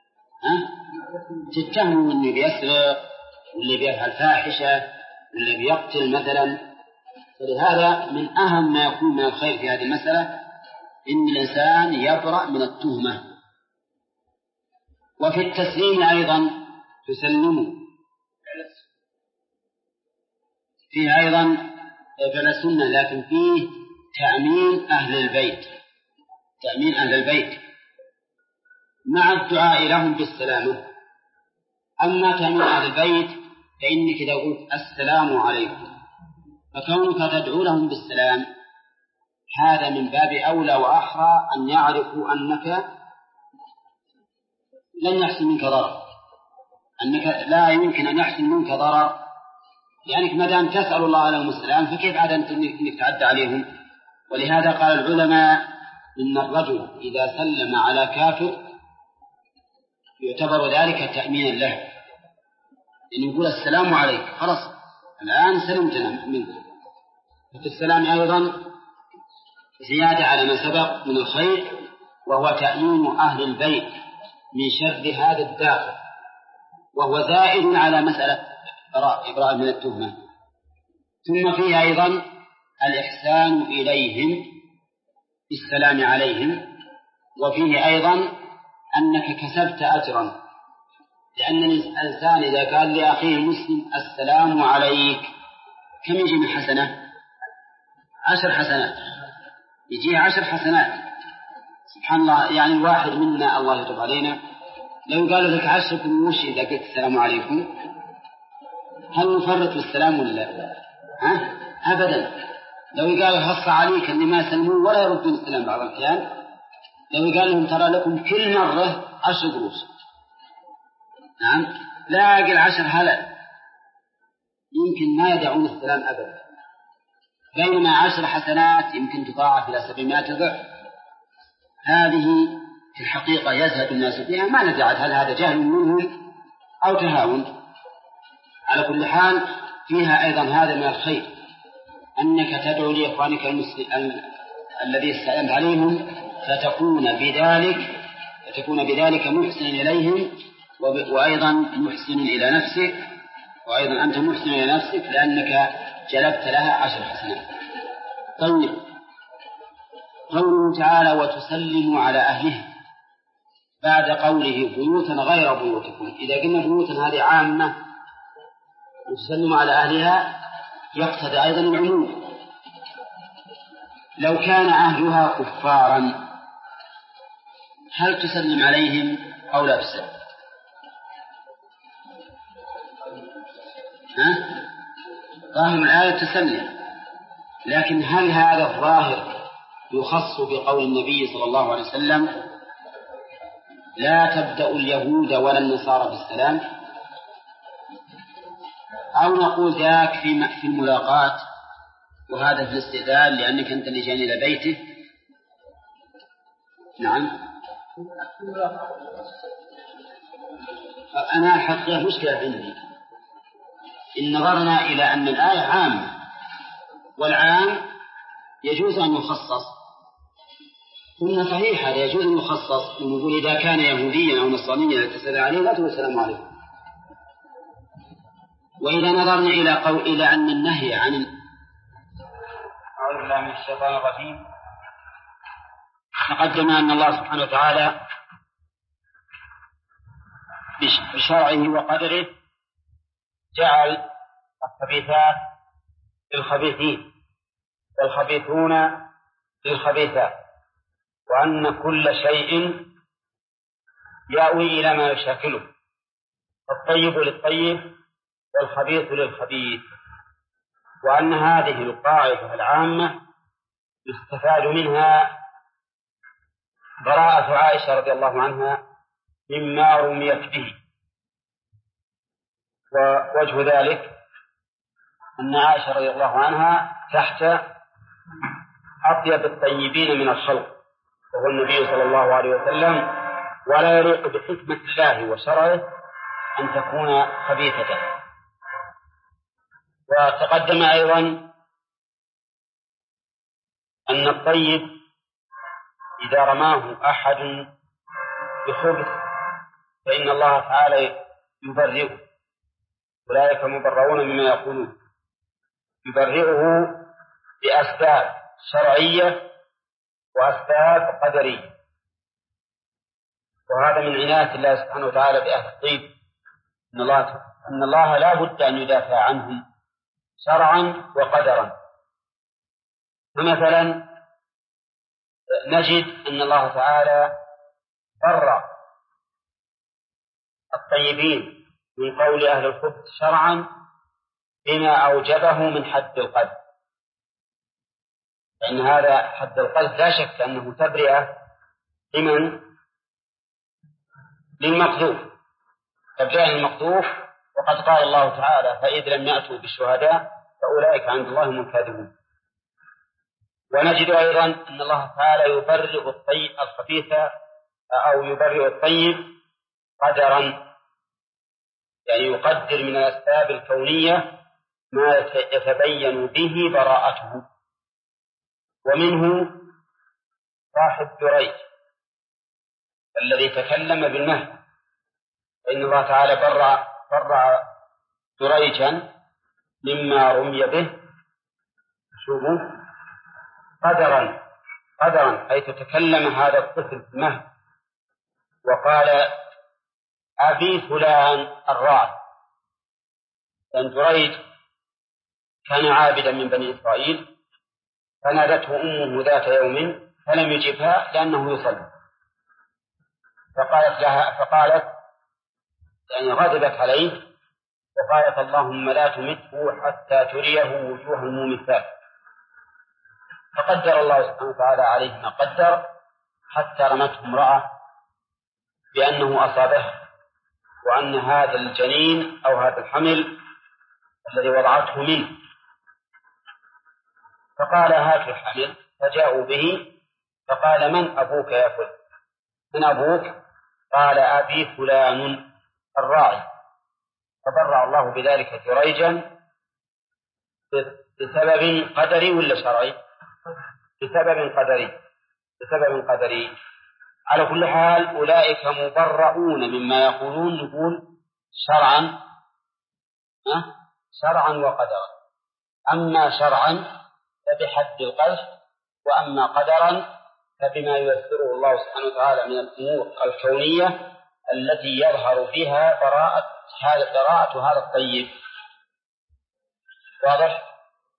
تتهمه أنه بيسرق ولا بيفعل فاحشة ولا بيقتل مثلا. فلهذا من أهم ما يكون من الخير في هذه المسألة إن الإنسان يبرأ من التهمة. وفي التسليم أيضا تسلمه، فيه أيضا فعل السنة، لكن فيه تأمين أهل البيت مع الدعاء لهم بالسلامة. أما تأمين أهل البيت فإنك إذا قلت السلام عليكم فكونك تدعو لهم بالسلام هذا من باب أولى وأحرى أن يعرفوا أنك لن يحصل منك ضرر، أنك لا يمكن أن يحصل منك ضرر، لأنك ما دام تسأل الله لهم السلام فكيف عاد أنك تعدى عليهم. ولهذا قال العلماء إن الرجل إذا سلم على كافر يعتبر ذلك تأمينا له، إن يقول السلام عليك خلاص الآن سلمتنا منك. ففي السلام أيضا زيادة على ما سبق من الخير، وهو تأمين أهل البيت من شر هذا الداخل، وهو زائد على مسألة إبراء من التهمة. ثم فيه أيضا الإحسان إليهم بالسلام عليهم، وفيه أيضا أنك كسبت أجرا، لأن الإنسان إذا قال لأخيه المسلم السلام عليك كم يجي من حسنة؟ 10 حسنات، يجيه 10 حسنات. سبحان الله. يعني الواحد منا الله يتوب علينا لو قالوا لك 10 قروش إذا قلت السلام عليكم هل نفرط بالسلام ولا لا؟ أبدا. لو قالوا هص عليك اللي ما يسلمون ولا يردون السلام بعض الأحيان، لو قال لهم ترى لكم كل مرة 10 قروش، نعم لا أقل 10 هلأ، يمكن ما يدعون السلام أبدا، بينما 10 حسنات يمكن تضاعف إلى 700 ضعف. هذه في الحقيقة يزهد الناس فيها، ما ندري هل هذا جهل منهم أو تهاون. على كل حال فيها أيضا هذا من الخير، أنك تدعو لإخوانك الذي استأذنت عليهم فتكون بذلك فتكون بذلك محسنا إليهم وأيضا محسن إلى نفسك، وأيضا أنت محسن إلى نفسك لأنك جلبت لها 10 حسنات. طيب، قوله تعالى وتسلموا على أهله بعد قوله بيوتا غير بيوتكم، إذا قلنا بيوتا هذه عامة وتسلموا على أهلها يقتضي أيضا العموم. لو كان أهلها كفارا هل تسلم عليهم أو لا تسلم؟ ظاهر الآية تسلم، لكن هل هذا الظاهر يخص بقول النبي صلى الله عليه وسلم لا تبدأ اليهود ولا النصارى بالسلام، أو نقول ذاك في الملاقات وهذا في الاستئذان لأنك أنت اللي جاني إلى بيته؟ نعم. أنا الحقيقة مشكلة عندي إن نظرنا إلى أن الآية عامة، والعام يجوز أن يخصص. قلنا صحيح هذا يجوز أن يخصص، ونقول إذا كان يهوديا أو نصرانيا تسأل عليه لا تقول السلام عليكم. وإذا نظرنا إلى أن النهي عن أعوذ بالله من الشيطان الرجيم، تقدم أن الله سبحانه وتعالى بشرعه وقدره جعل الخبيثات للخبيثين والخبيثون للخبيثات، وأن كل شيء يأوي إلى ما يشاكله، الطيب للطيب والخبيث للخبيث، وأن هذه القاعدة العامة يستفاد منها براءة عائشة رضي الله عنها مما رميت به. ووجه ذلك أن عائشة رضي الله عنها تحت أطيب الطيبين من الخلق وهو النبي صلى الله عليه وسلم، ولا يليق بحكمة الله وشرعه أن تكون خبيثة. وتقدم أيضا أن الطيب إذا رماه أحد بخبث فإن الله تعالى يبرئه، أولئك مبرؤون مما يقولون، يبرئه بأسباب شرعية وأسباب قدرية. وهذا من عناية الله سبحانه وتعالى بأهل الطيب، أن الله لا بد أن يدافع عنهم شرعا وقدرا. فمثلا نجد أن الله تعالى برأ الطيبين من قول أهل الخبث شرعا بما أوجبه من حد القذف، لأن هذا حد القذف لا شك أنه تبرئة للمقذوف، تبرئة للمقذوف، وقد قال الله تعالى فإذ لم يأتوا بالشهداء فأولئك عند الله هم الكاذبون. ونجد أيضا أن الله تعالى يبرئ الخبيث أو يبرئ الطيب قدرا، يعني يقدر من الأسباب الكونية ما يتبين به براءته. ومنه صاحب جريج الذي تكلم بالنهي، فإن الله تعالى برأ جريجا مما رمي به شوفوا قدرا حيث تكلم هذا الطفل بالنهي وقال أبي فلان الراعي، لأن جريج كان عابدا من بني إسرائيل، فنادته أمه ذات يوم فلم يجبها لأنه يصلي، فقالت يعني غضبت عليه وقالت اللهم لا تمته حتى تريه وجوه المومثات. فقدر الله سبحانه وتعالى عليه ما قدر حتى رمته امرأة بأنه أصابها، وأن هذا الجنين أو هذا الحمل الذي وضعته منه. فقال هات الحمل، فجاءوا به، فقال من أبوك يا فلان؟ من أبوك؟ قال أبي فلان الراعي. فبرأ الله بذلك جريجا بسبب قدري ولا شرعي؟ بسبب قدري على كل حال أولئك مبرؤون مما يقولون، نقول شرعا وقدرا. أما شرعا فبحد القذف، وأما قدرا فبما ييسره الله سبحانه وتعالى من الأمور الكونية التي يظهر فيها براءة هذا الطيب. واضح؟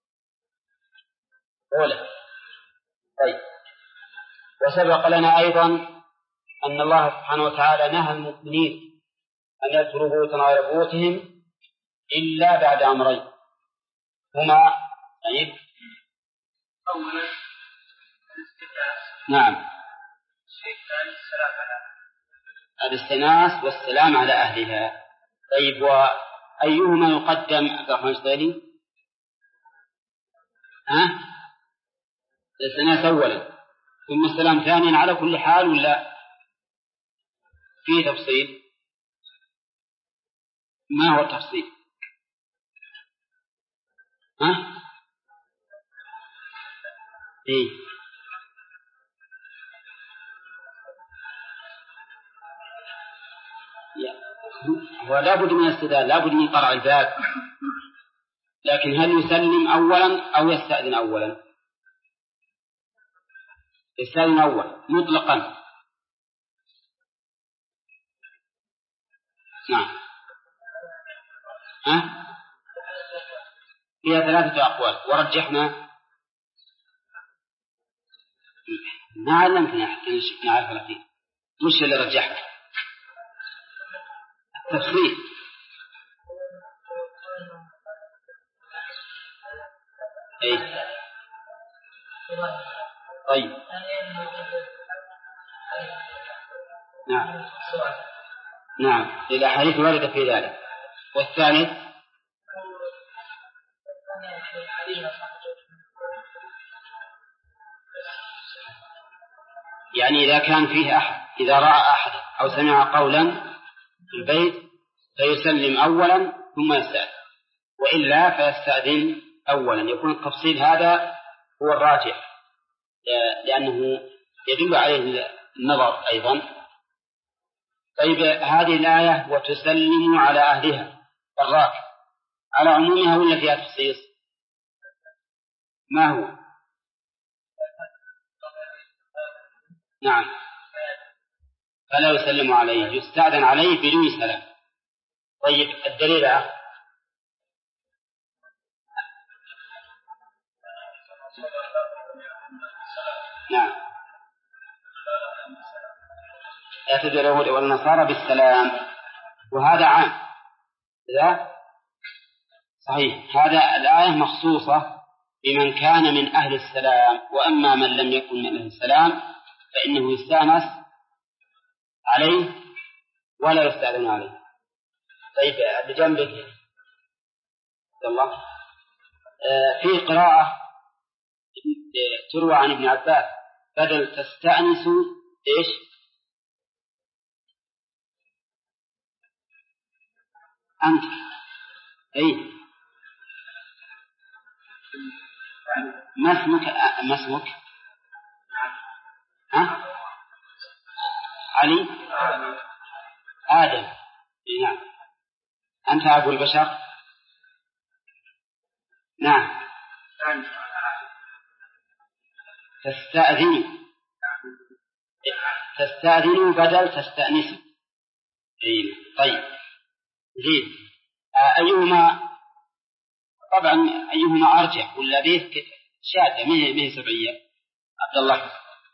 أولى. طيب، وسبق لنا أيضا أن الله سبحانه وتعالى نهى المؤمنين أن يدخلوا بيوتا غير بيوتهم إلا بعد أمرين هما طيب. أولا الاستئناس. نعم. الشيء الثاني السلام على الاستئناس والسلام على أهلها. طيب، وأيهما يقدم عبد الرحمن الشطيري؟ الاستئناس أولا ثم السلام ثانيا على كل حال، ولا فيه تفصيل؟ ما هو التفصيل؟ إيه؟ ولا بد من استدلال، لا بد من قرع الباب، لكن هل يسلم أولا أو يستأذن أولا؟ يستأذن أولا مطلقا. نعم. فيها 3 أقوال، ورجحنا ما علمتنا حتى نعرف الأخير. مش اللي رجحنا التفصيل. أي. طيب. نعم، الأحاديث واردة في ذلك. والثالث يعني إذا كان فيه أحد، إذا رأى أحد أو سمع قولا في البيت فيسلم أولا ثم يستأذن، وإلا فيستأذن أولا. يكون التفصيل هذا هو الراجح، لأنه يدل عليه النظر أيضا. طيب، هذه الآية وتسلم على أهلها الراكب على عمومها ولا فيها تخصيص؟ ما هو؟ نعم، فلا يسلم عليه، يستأذن عليه بدون سلام. طيب، الدليل نعم، يأتي اليهود والنصارى بالسلام، وهذا عام. لا صحيح، هذا الآية مخصوصة بمن كان من أهل السلام، وأما من لم يكن من أهل السلام فإنه يستأنس عليه ولا يستأذن عليه. طيب، بجنبك الله في قراءة تروى عن ابن عباس بدل تستأنسوا إيش؟ أنت أي ما اسمك علي آدم. نعم، أنت أبو البشر. نعم، تستأذنوا بدل تستأنسوا. طيب، زين. أيهما طبعا أيهما أرجح ولا به شاذة من سبعية؟ عبد الله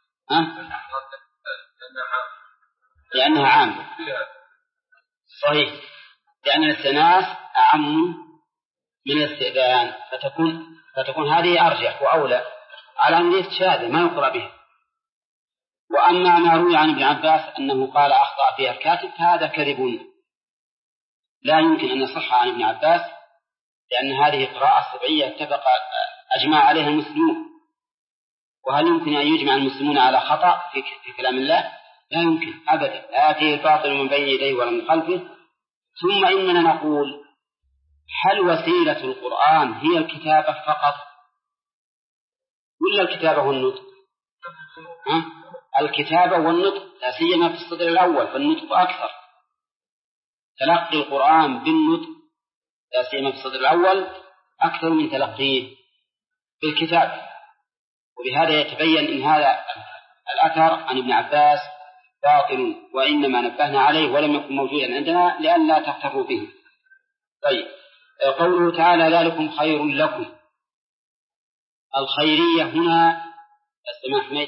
لأنها عامة. صحيح، لأن الاستئناس أعم من الاستئذان، فتكون هذه أرجح وأولى على أن ليست شاذة ما يقرأ به. وأما ما روي عن ابن عباس أنه قال أخطأ فيها الكاتب فهذا كذب، لا يمكن أن يصح عن ابن عباس، لأن هذه قراءة سبعية أجمع عليها المسلمون. وهل يمكن أن يجمع المسلمون على خطأ في كلام الله؟ لا يمكن أبدا. آتيه الباطل من بين يديه ولا من خلفه. ثم إننا نقول هل وسيلة القرآن هي الكتابة فقط ولا الكتابة والنطق؟ الكتابة والنطق، لا سيما في الصدر الأول فالنطق أكثر. تلقي القرآن بالنطق لا سيما في الصدر الأول أكثر من تلقيه بالكتاب. وبهذا يتبين إن هذا الأثر عن ابن عباس باطل، وإنما نبهنا عليه ولم يكن موجودا عندنا لئلا تغتروا به. طيب، قوله تعالى ذلكم خير لكم، الخيرية هنا استمع أحمد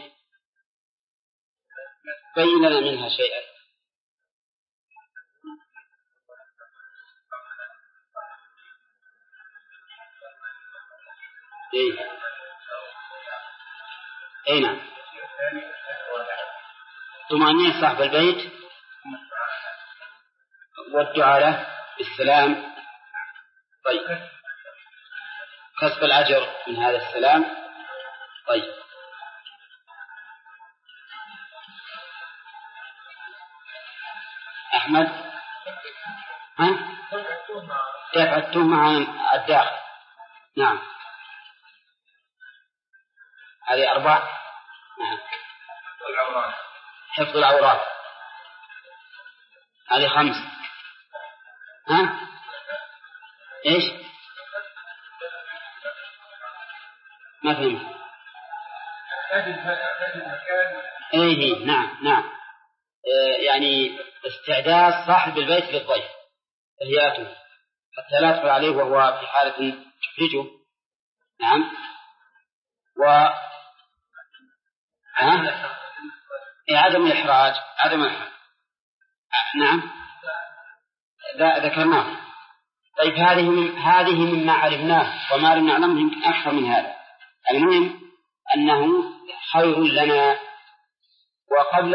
بين لنا منها شيئا. أي نعم، طمأنينة صاحب البيت والدعاء له بالسلام. طيب، كسب الأجر من هذا السلام. طيب، أحمد ها؟ دفع التهمة عن الداخل. نعم، هذه 4. نعم، حفظ العورات هذه 5. ها؟ إيش؟ ما فهمت. إيه نعم نعم، يعني استعداد صاحب البيت للضيف، تهيئته حتى لا يدخل عليه وهو في حالة تحرجه. نعم، عدم الإحراج. نعم، ذكرناه. طيب، هذه مما علمناه، وما لم نعلمه يمكن أكثر من هذا. المهم أنه خير لنا. وقبل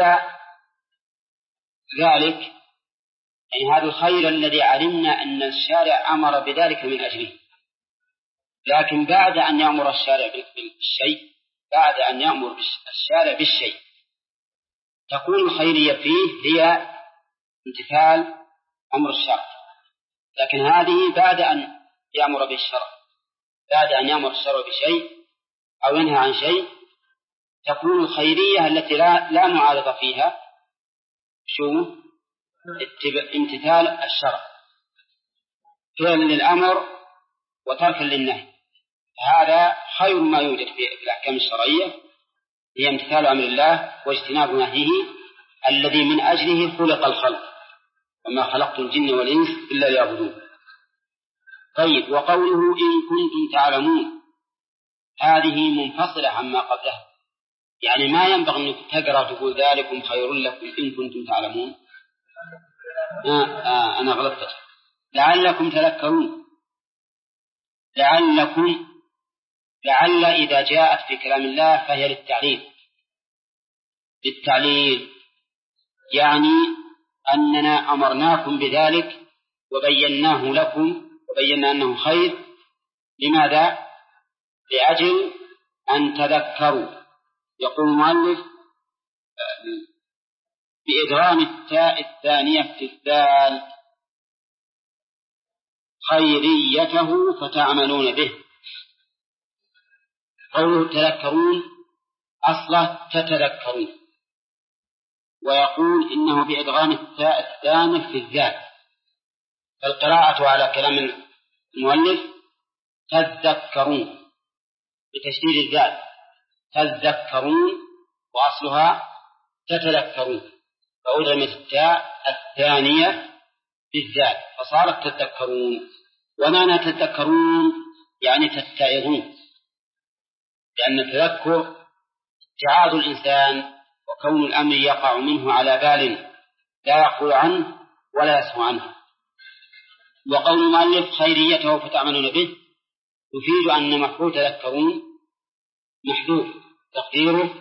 ذلك يعني هذا الخير الذي علمنا أن الشارع أمر بذلك من أجله، لكن بعد أن يأمر الشارع بالشيء، بعد أن يأمر الشارع بالشيء تكون الخيرية فيه هي امتثال أمر الشرع. لكن هذه بعد أن يأمر بالشرع، بعد أن يأمر الشرع بشيء أو ينهى عن شيء تكون الخيرية التي لا معارضة فيها شو؟ امتثال الشرع، فعل للأمر وترك للنهي. هذا خير ما يوجد في الأحكام الشرعية، هي امتثال أمر الله واجتناب نهيه الذي من أجله خلق الخلق، وما خلقت الجن والإنس إلا ليعبدون. طيب، وقوله إن كنتم تعلمون هذه منفصلة عما قبلها، يعني ما ينبغي أنك تقرأ تقول ذلكم خير لكم إن كنتم تعلمون. أنا غلطت. لعلكم تذكرون. لعل إذا جاءت في كلام الله فهي للتعليل، يعني أننا أمرناكم بذلك وبيناه لكم وبينا أنه خير. لماذا؟ لأجل أن تذكروا. يقول المؤلف بإدغام التاء الثانية في الدال خيريته فتعملون به. قوله تذكرون أصله تتذكرون، ويقول إنه بإدغام التاء الثانية في الذال، فالقراءة على كلام المؤلف تذكرون بتشديد الذال، تذكرون، وأصلها تتذكرون، فأدغمت التاء الثانية بالذال فصارت تتذكرون. ومعنى تتذكرون يعني تتعظون، لأن التذكر اتعاظ الإنسان وكون الأمر يقع منه على بال لا يقول عنه ولا يسهو عنه. وقول المؤلف خيريته فتعملون به يفيد أن مفعول تذكرون محذوف تقديره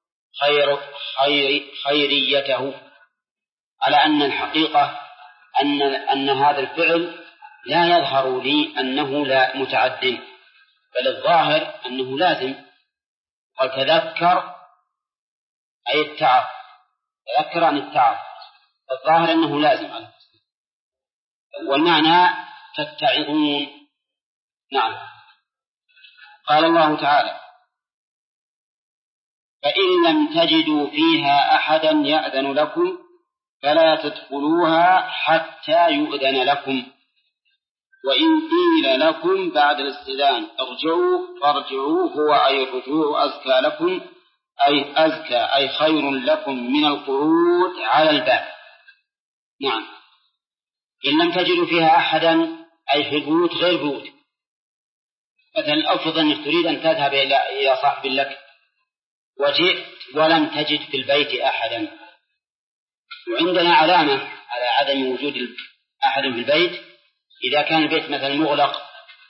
خيريته، على أن الحقيقة أن هذا الفعل لا يظهر لي أنه لا متعد، بل الظاهر أنه لازم. قال تذكر أي التعظ، تذكر عن التعظ، الظاهر أنه لازم، والمعنى تتعظون. نعم. قال الله تعالى فإن لم تجدوا فيها أحدا يأذن لكم فلا تدخلوها حتى يؤذن لكم، وإن قيل لكم بعد الاستئذان ارجعوا فارجعوا، هو أي الرجوع أزكى لكم، أي خير لكم من القعود على الباب. نعم. إن لم تجدوا فيها أحدا أي في البيوت غير بيوت، مثلا أفرض أنك تريد أن تذهب إلى صاحب لك وجئت ولم تجد في البيت أحدا، وعندنا علامة على عدم وجود أحد في البيت إذا كان البيت مثلا مغلق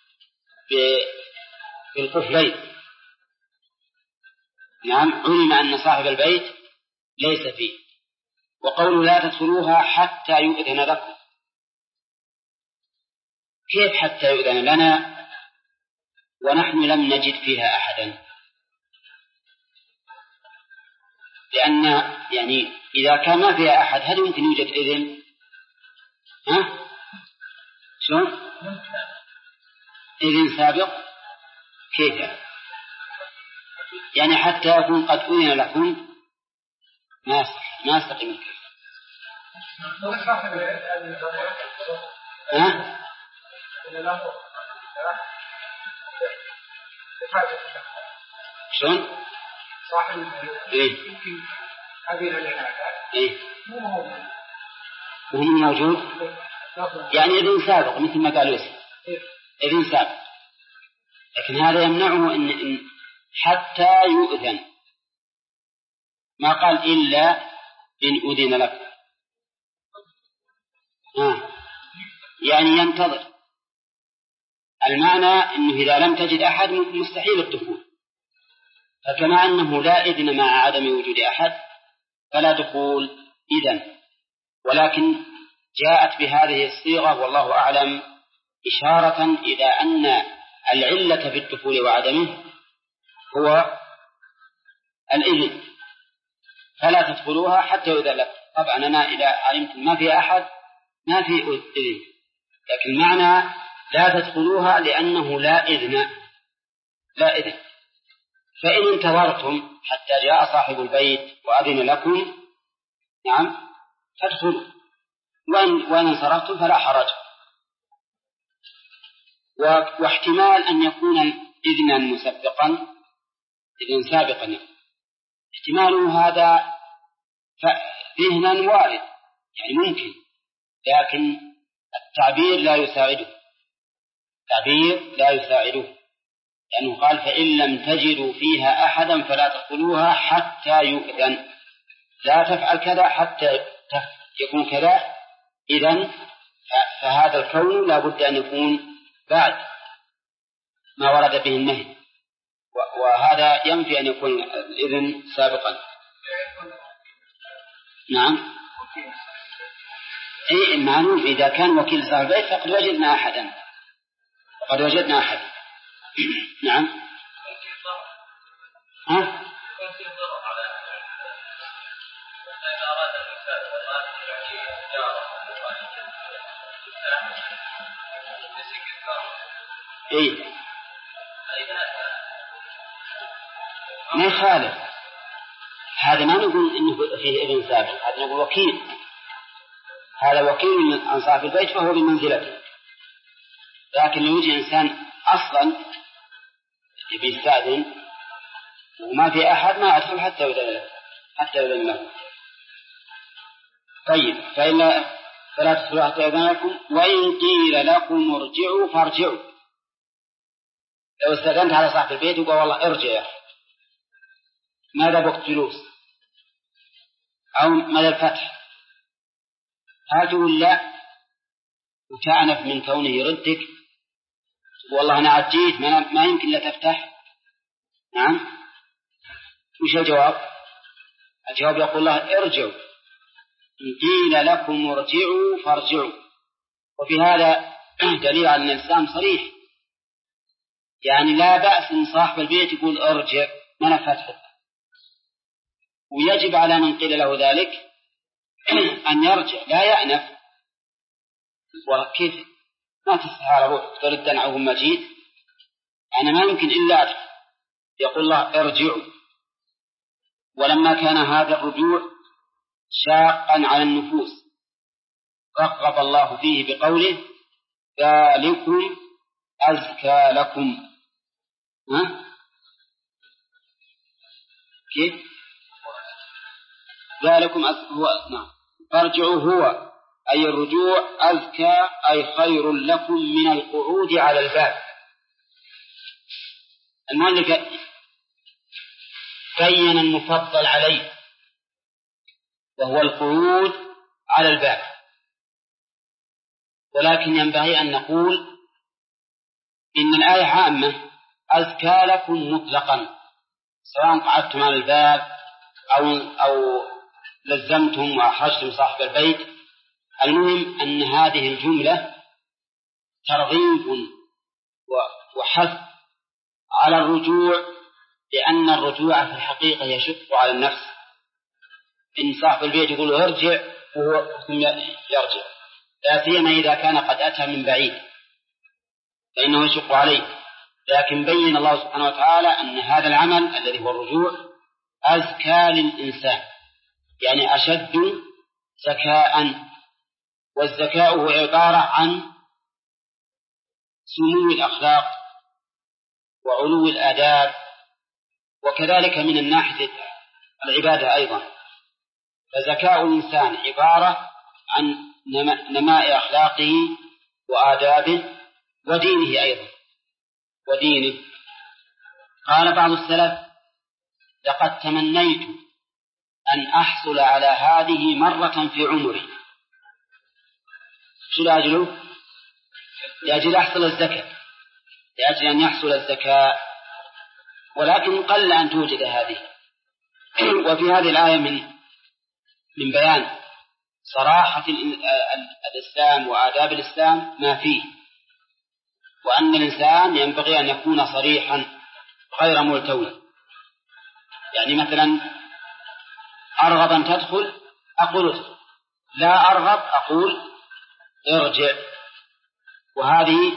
بالقفلين، نعم، علم أن صاحب البيت ليس فيه. وقوله لا تدخلوها حتى يؤذن لكم، كيف حتى يؤذن لنا ونحن لم نجد فيها أحدا؟ لأن يعني إذا كان ما فيها أحد هل يمكن يوجد إذن؟ شو؟ إذن سابق كيف؟ يعني حتى يكون قد أذن لكم ما استقيم الكلام. شلون؟ صاحب البيت يمكن أذن لهذا مو موجود، يعني إذن سابق مثل ما قال يوسف، إذن سابق، لكن هذا يمنعه إن حتى يؤذن، ما قال إلا إن أذن لك، يعني ينتظر. المعنى أنه إذا لم تجد أحد مستحيل الدخول، فكما أنه لا إذن مع عدم وجود أحد فلا دخول إذن، ولكن جاءت بهذه الصيغة والله أعلم إشارة إلى أن العلة في الدخول وعدمه هو الإذن، فلا تدخلوها حتى يؤذن لك. طبعا أنا إذا علمت ما في أحد ما في إذن، لكن معنى لا تدخلوها لأنه لا إذن. فإن انتظرتم حتى جاء صاحب البيت وأذن لكم، نعم، فادخلوا، وإن انصرفتم فلا حرج. واحتمال أن يكون إذنا مسبقا، إذن سابقا، احتماله هذا ذهنا وارد، يعني ممكن، لكن التعبير لا يساعده، لأنه قال فإن لم تجدوا فيها أحدا فلا تدخلوها حتى يؤذن، لا تفعل كذا حتى يكون كذا. إذن فهذا الكون لا بد أن يكون بعد ما ورد به النهي، وهذا ينفي أن يكون الإذن سابقا. نعم، أي معلوم إذا كان وكيل صاحب البيت فقد وجدنا أحدا، نعم. ما يخالف، هذا ما نقول إنه فيه إذن سابق، هذا نقول وكيل، هذا وكيل عن صاحب البيت فهو بمنزلته. لكن لو يجي إنسان أصلا يستأذن وما في أحد ما أدخل حتى يؤذن له. طيب، فلا تدخلوا حتى يؤذن لكم، وإن قيل لكم ارجعوا فارجعوا. لو استأذنت على صاحب البيت وقال والله ارجع يا أخي، ماذا بقت جلوس أو ماذا الفتح، هاتوا لا وتعنف من كونه يردك، والله أنا عجيت ما يمكن لا تفتح. نعم، وش الجواب؟ الجواب يقول الله ارجعوا، إن قيل لكم ارجعوا فارجعوا. وفي هذا دليل على أن الإسلام صريح، يعني لا بأس إن صاحب البيت يقول ارجع ما نفتح، ويجب على من قيل له ذلك أن يرجع لا يأنف. وكيف ما تستحال روح ترد عنهم مجيد، أنا ما يمكن إلا أدخل. يقول الله ارجعوا، ولما كان هذا الرجوع شاقا على النفوس رغب الله فيه بقوله ذلكم أزكى لكم. كيف؟ ذلكم نعم، فارجعوا هو أي الرجوع أزكى أي خير لكم من القعود على الباب. المؤلف بين المفضل عليه وهو القعود على الباب، ولكن ينبغي أن نقول إن الآية عامة أزكى لكم مطلقا، سواء قعدتم على الباب أو لزمتم وأحرجتم صاحب البيت. المهم أن هذه الجملة ترغيب وحث على الرجوع، لأن الرجوع في الحقيقة يشق على النفس. إن صاحب البيت يقول ارجع وهو يرجع، لا سيما إذا كان قد أتى من بعيد فإنه يشق عليه. لكن بين الله سبحانه وتعالى أن هذا العمل الذي هو الرجوع أزكى للإنسان، يعني أشد زكاء. والزكاء هو عبارة عن سمو الأخلاق وعلو الآداب، وكذلك من الناحية العبادة أيضا. فزكاء الإنسان عبارة عن نماء أخلاقه وآدابه ودينه أيضا ودينه. قال بعض السلف لقد تمنيت أن أحصل على هذه مرة في عمري. شو لأجله؟ لأجل أحصل الزكاة، لأجل أن يحصل الزكاة، ولكن قل أن توجد هذه. وفي هذه الآية من بيان صراحة الإسلام وآداب الإسلام ما فيه، وأن الإنسان ينبغي أن يكون صريحا غير ملتوي. يعني مثلا أرغب أن تدخل أقول ادخل، لا أرغب أقول ارجع. وهذه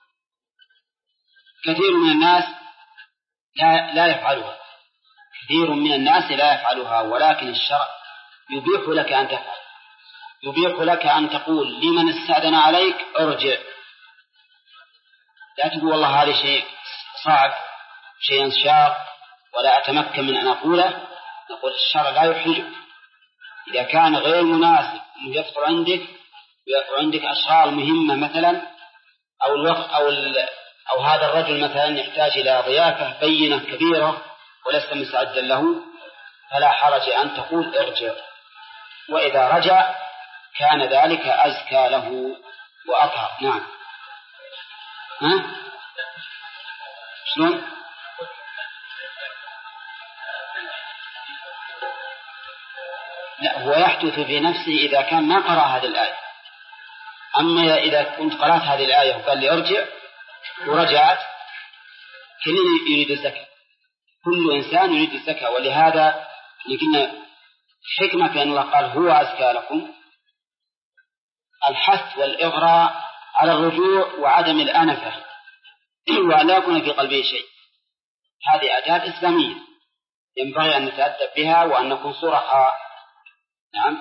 كثير من الناس لا يفعلها، كثير من الناس لا يفعلها، ولكن الشرع يبيح لك أن تفعل، يبيح لك أن تقول لمن استأذن عليك ارجع. لا تقول والله هذا شيء صعب، شيء شاق ولا أتمكن من أن أقوله. نقول الشرع لا يحرجك. إذا كان غير مناسب أن يدخل عندك أشغال مهمة مثلا، أو الوقت أو هذا الرجل مثلا يحتاج إلى ضيافة بينة كبيرة ولست مستعدا له، فلا حرج أن تقول ارجع. وإذا رجع كان ذلك أزكى له وأطهر. نعم. شلون؟ لا، هو يحدث في نفسه إذا كان ما قرأ هذه الآية. أما إذا كنت قرأت هذه الآية وقال لي ارجع ورجعت، كل يريد الزكاة، كل إنسان يريد الزكاة. ولهذا لكن حكمة في أن الله قال هو أزكى لكم، الحث والإغراء على الرجوع وعدم الأنفة وأن لا يكون في قلبه شيء. هذه آداب إسلامية ينبغي أن نتأدب بها وأن نكون صرحاء. نعم.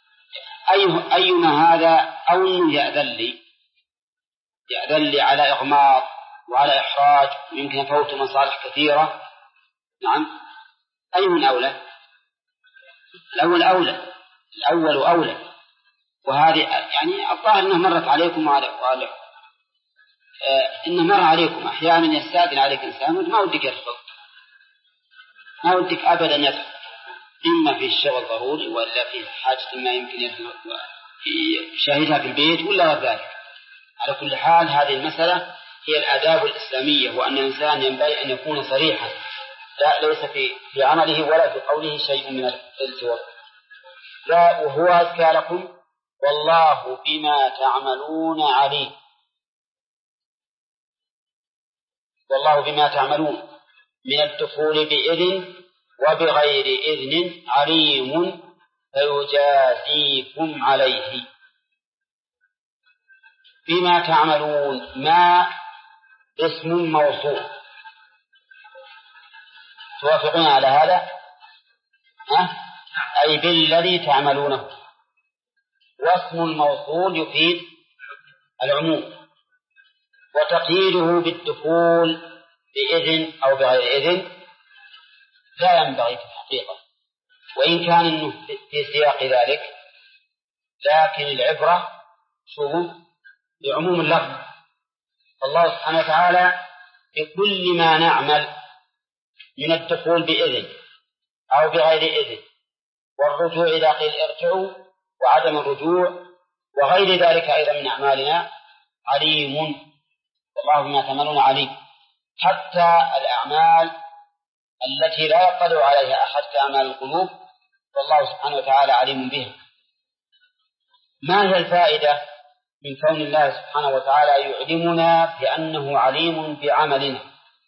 أيما هذا أو أنه يأذن لي على إغماض وعلى إحراج ويمكن فوت مصالح كثيرة. نعم. أي من أولى؟ الأول أولى. وهذه يعني الظاهر أنه مرت عليكم إنه مر عليكم أحيانا يستأذن عليك إنسان ما ودك يدخل، ما ودك أبدا يدخل، إما في الشغل ضروري ولا في حاجة ما يمكن يدخل شاهدها في البيت ولا ذلك. على كل حال هذه المسألة هي الآداب الإسلامية، وأن الإنسان ينبغي أن يكون صريحا، لا ليس في عمله ولا في قوله شيء من الالتواء. لا، وهو أزكى لكم والله بما تعملون عليم. والله بما تعملون من الدخول بإذن وبغير إذن عليم فيجازيكم عليه. بما تعملون ما اسم موصول، توافقون على هذا؟ أي بالذي تعملونه. واسم الموصول يفيد العموم، وتقييده بالدخول بإذن أو بغير إذن لا ينبغي في الحقيقة، وإن كان إنه في سياق ذلك، لكن العبرة بعموم اللفظ. الله سبحانه وتعالى بكل ما نعمل من الدخول بإذن أو بغير إذن، والرجوع إذا قيل ارجعوا وعدم الرجوع وغير ذلك أيضا من أعمالنا عليم، والله بما تعملون عليم. حتى الأعمال التي لا يطلع عليها أحد كأعمال القلوب والله سبحانه وتعالى عليم بها. ما هي الفائدة من كون الله سبحانه وتعالى يعلمنا بأنه عليم بعملنا؟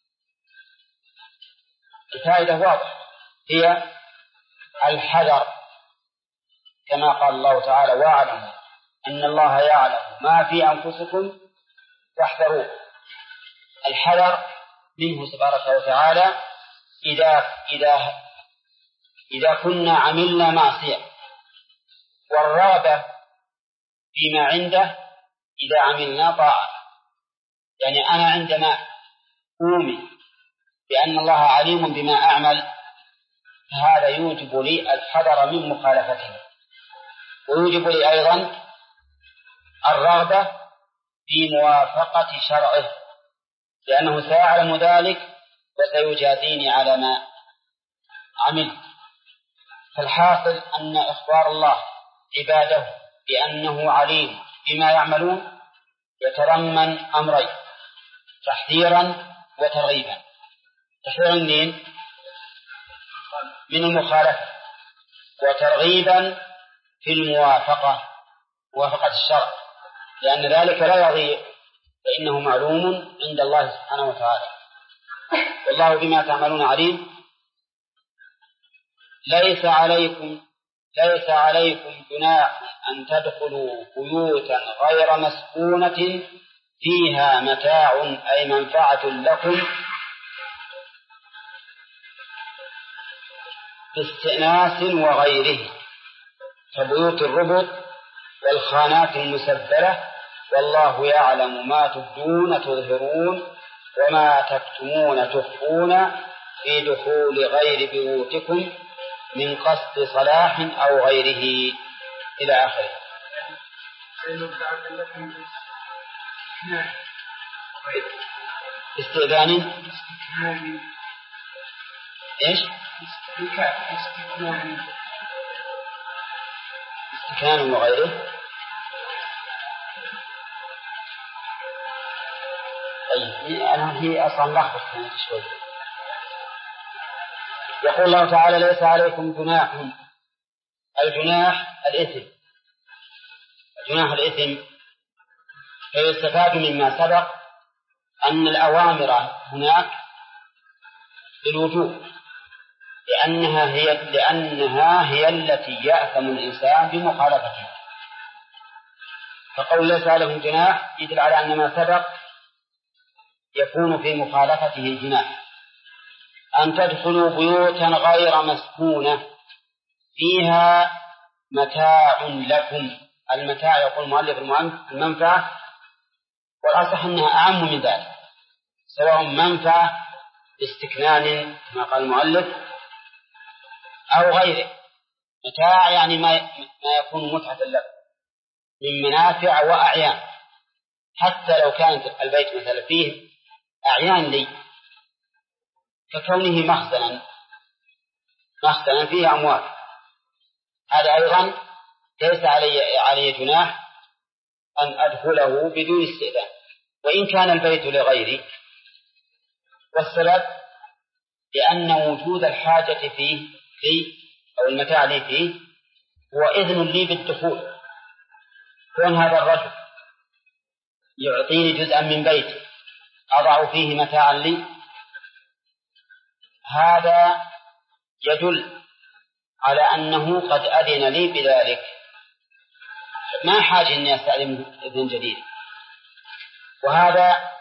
الفائدة واضحة، هي الحذر، كما قال الله تعالى: واعلموا أن الله يعلم ما في أنفسكم فاحذروه. الحذر منه تبارك وتعالى إذا كنا عملنا معصية، والرغبة فيما عنده إذا عملنا طاعة. يعني أنا عندما أؤمن بأن الله عليم بما أعمل، فهذا يوجب لي الحذر من مخالفته، ويوجب لي أيضا الرغبة في موافقة شرعه، لأنه سيعلم ذلك وسيجازيني على ما عمل. فالحاصل أن إخبار الله عباده بأنه عليم بما يعملون يتضمن أمرين: تحذيرا وترغيبا. تحذيرا من المخالفة، وترغيبا في موافقة الشرع، لأن ذلك لا يضيع، فإنه معلوم عند الله سبحانه وتعالى. والله بما تعملون عليم. ليس عليكم جناح أن تدخلوا بيوتا غير مسكونة فيها متاع أي منفعة لكم باستئناس وغيره، كبيوت الربط والخانات المسبلة، والله يعلم ما تبدون تظهرون وما تكتمون تخفون في دخول غير بيوتكم من قصد صلاح أو غيره إلى آخره. استئذان إيش؟ استكنان وغيره. طيب أنا هي أصلا لخبط شوي. يقول الله تعالى: ليس عليكم جناح. الجناح الإثم، جناح الإثم. فيستفاد مما سبق أن الأوامر هناك بالوجوب، لأنها هي التي يأثم الإنسان بمخالفتها. فقول ليس عليهم جناح يدل على أن ما سبق يكون في مخالفته جناح. أن تدخلوا بيوتا غير مسكونة فيها متاع لكم. المتاع يقول المؤلف المنفعة، والأصح أنها أعم من ذلك، سواء منفعة باستكنان كما قال المؤلف أو غيره. متاع يعني ما يكون متعة لكم من منافع وأعيان، حتى لو كانت البيت مثلا فيه أعيان لي، ككونه مخزنا فيه أموال، هذا أيضا ليس علي جناح أن أدخله بدون استئذان، وإن كان البيت لغيري. والسبب لأن وجود الحاجة فيه أو المتاع لي فيه هو إذن لي بالدخول. كون هذا الرجل يعطيني جزءا من بيتي أضع فيه متاعا لي، هذا يدل على أنه قد أذن لي بذلك، ما حاجة أني أستأذن إذن جديد. وهذا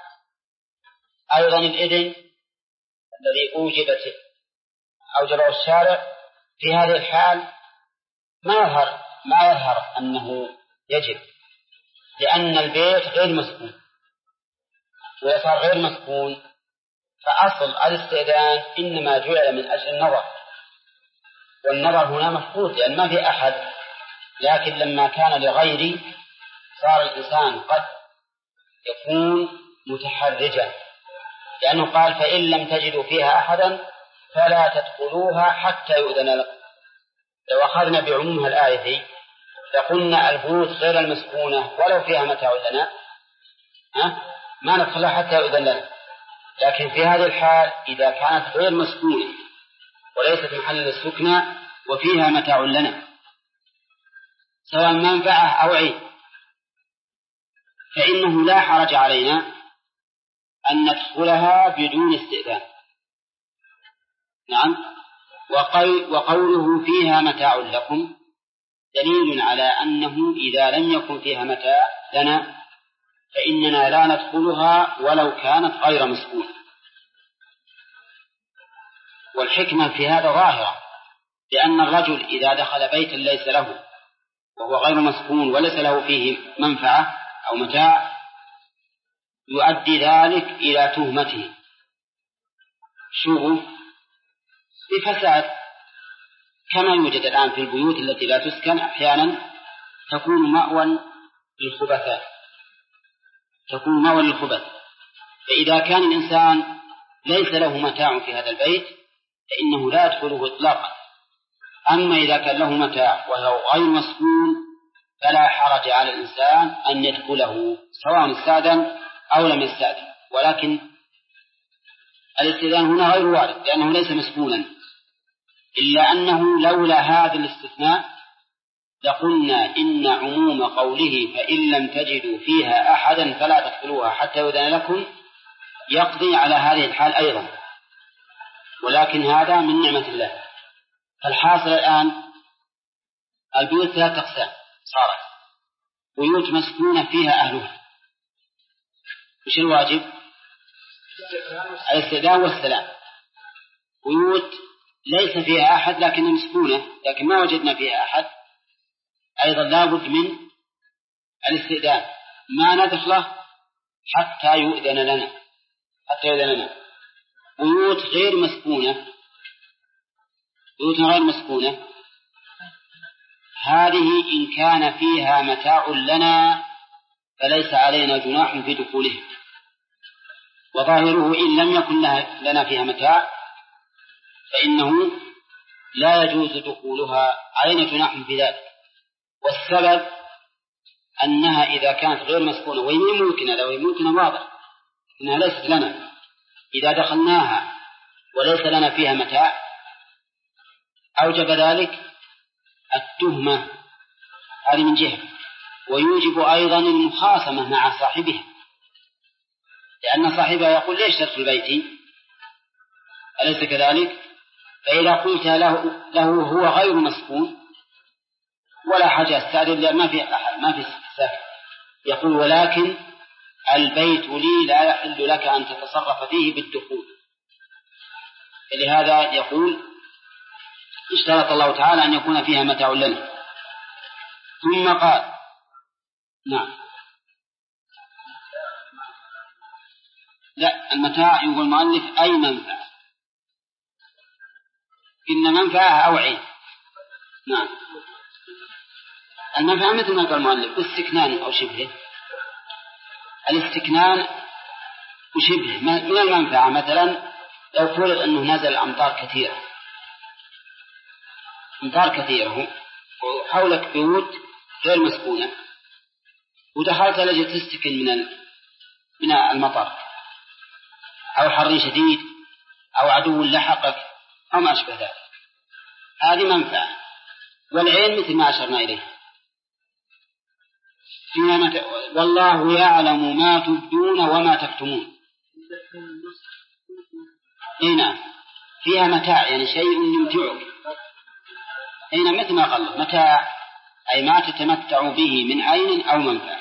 أيضا الإذن الذي أوجبه الشارع في هذه الحال ما يظهر أنه يجب، لأن البيت غير مسكون، وإذا صار غير مسكون فأصل الاستئذان إنما جعل من أجل النظر، والنظر هنا مفقود لأن ما في أحد، لكن لما كان لغيري صار الإنسان قد يكون متحرجا، لأنه قال فإن لم تجدوا فيها أحدا فلا تدخلوها حتى يؤذن لكم. لو أخذنا بعمومها الآية لقلنا البيوت غير المسكونة ولو فيها متاع لنا ما ندخلها حتى يؤذن لنا، لكن في هذه الحال إذا كانت غير مسكونة وليست محل السكنى وفيها متاع لنا سواء منفعة أو عين فإنه لا حرج علينا أن ندخلها بدون استئذان. نعم. وقوله فيها متاع لكم دليل على أنه إذا لم يكن فيها متاع لنا فإننا لا ندخلها ولو كانت غير مسكونة. والحكمة في هذا ظاهرة، لأن الرجل إذا دخل بيتا ليس له وهو غير مسكون وليس له فيه منفعة أو متاع يؤدي ذلك إلى تهمته بفساد، كما يوجد الآن في البيوت التي لا تسكن أحيانا تكون مأوى للخبثاء، فإذا كان الإنسان ليس له متاع في هذا البيت فإنه لا يدخله إطلاقا. أما إذا كان له متاع وهو غير مسكون فلا حرج على الإنسان أن يدخله سواء استأذن أو لم يستأذن، ولكن الاستئذان هنا غير وارد لأنه ليس مسكونا، إلا أنه لولا هذا الاستثناء لقلنا إن عموم قوله فإن لم تجدوا فيها أحدا فلا تدخلوها حتى يؤذن لكم يقضي على هذه الحال أيضا، ولكن هذا من نعمة الله. فالحاصل الآن البيوت ثلاثة أقسام صارت بيوت مسكونة فيها أهلها، وش الواجب؟ الاستئذان والسلام. بيوت ليس فيها أحد لكن مسكونة لكن ما وجدنا فيها أحد أيضا لا بد من الاستئذان، ما ندخله حتى يؤذن لنا. بيوت غير مسكونة هذه إن كان فيها متاع لنا فليس علينا جناح في دخوله، وظاهره إن لم يكن لنا فيها متاع فإنه لا يجوز دخولها، علينا جناح في ذلك. والسبب أنها إذا كانت غير مسكونة وهي ممكنة، لو هي ممكنة واضح إنها ليست لنا، إذا دخلناها وليس لنا فيها متاع أوجب ذلك التهمة، هذه من جهة، ويوجب أيضا المخاصمة مع صاحبها، لأن صاحبها يقول ليش تدخل بيتي؟ أليس كذلك؟ فإذا قلت له هو غير مسكون ولا حاجة استأذن لأن ما في سكن، يقول ولكن البيت لي لا يحل لك أن تتصرف فيه بالدخول. لهذا يقول اشترط الله تعالى أن يكون فيها متاع لنا. ثم قال نعم لا، المتاع يقول المؤلف أي منفعة، إن منفعة أو عين. نعم، المنفعة مثل ما قال المؤلف باستكنان أو شبهه، الاستكنان وشبهه من المنفعة. مثلا لو فرض أنه نزل أمطار كثيرة وحولك بيوت غير مسكونة ودخلت لجل تستكن من المطر أو حر شديد أو عدو لحقك أو ما أشبه ذلك، هذه منفعة. والعين مثل ما أشرنا إليه، والله يعلم ما تبدون وما تكتمون. هنا فيها متاع يعني شيء يمتعك، هنا مثل ما قال متاع أي ما تتمتع به من عين أو منفعة.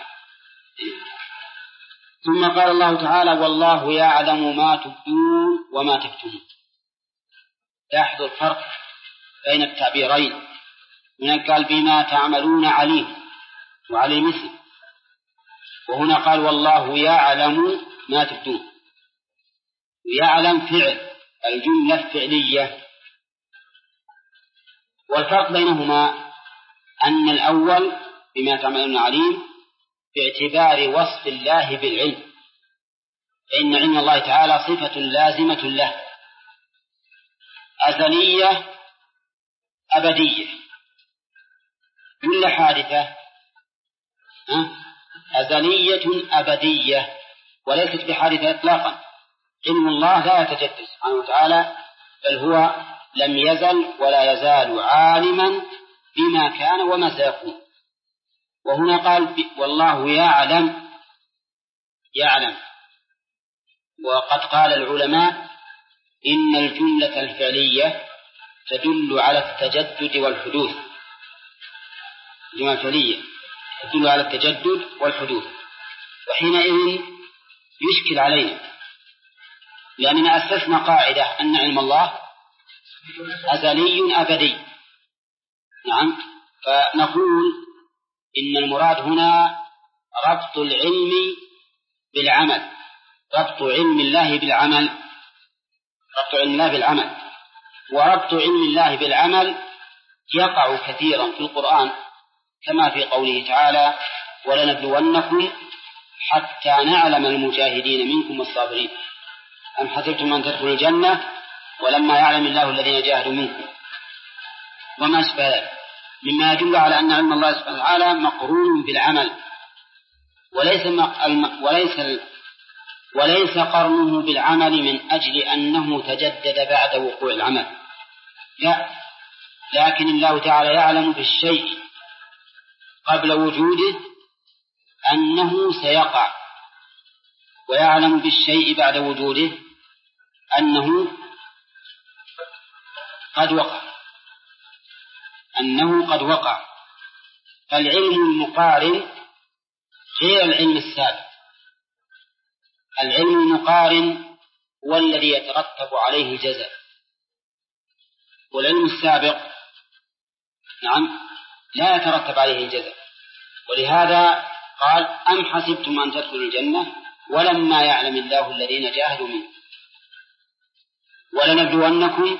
ثم قال الله تعالى والله يعلم ما تبدون وما تكتمون. لاحظوا الفرق بين التعبيرين. هنا قال بما تعملون عليم وعليه مثل، وهنا قال والله يعلم ما تبدون. يعلم فعل، الجملة فعلية. والفرق بينهما أن الأول بما تعملون عليم باعتبار وصف الله بالعلم، فإن علم الله تعالى صفة لازمة له أزلية أبدية. كل حادثة أزلية أبدية وليست بحادثة إطلاقا. علم الله لا يتجدد سبحانه وتعالى، بل هو لم يزل ولا يزال عالما بما كان وما سيكون. وهنا قال والله يعلم. وقد قال العلماء إن الجملة الفعلية تدل على التجدد والحدوث. الجملة الفعلية تدل على التجدد والحدوث، وحينئذ يشكل علينا، لأننا أسسنا قاعدة أن علم الله أزلي أبدي. نعم، فنقول إن المراد هنا ربط العلم بالعمل، ربط علم الله بالعمل، ربط علم الله بالعمل. وربط علم الله بالعمل يقع كثيرا في القرآن، كما في قوله تعالى ولنبلونكم حتى نعلم المجاهدين منكم والصابرين أم حسبتم أن تدخلوا الجنة ولما يعلم الله الذين جاهدوا منكم وما أشبه ذلك، مما يدل على أن علم الله سبحانه وتعالى مقرون بالعمل، وليس قرنه بالعمل من أجل أنه تجدد بعد وقوع العمل، لا، لكن الله تعالى يعلم بالشيء قبل وجوده أنه سيقع، ويعلم بالشيء بعد وجوده أنه قد وقع. فالعلم المقارن غير العلم السابق. العلم المقارن هو الذي يترتب عليه الجزاء، والعلم السابق نعم لا يترتب عليه الجزاء. ولهذا قال أم حسبتم أن تدخلوا الجنة ولما يعلم الله الذين جاهدوا منكم ولنبلونكم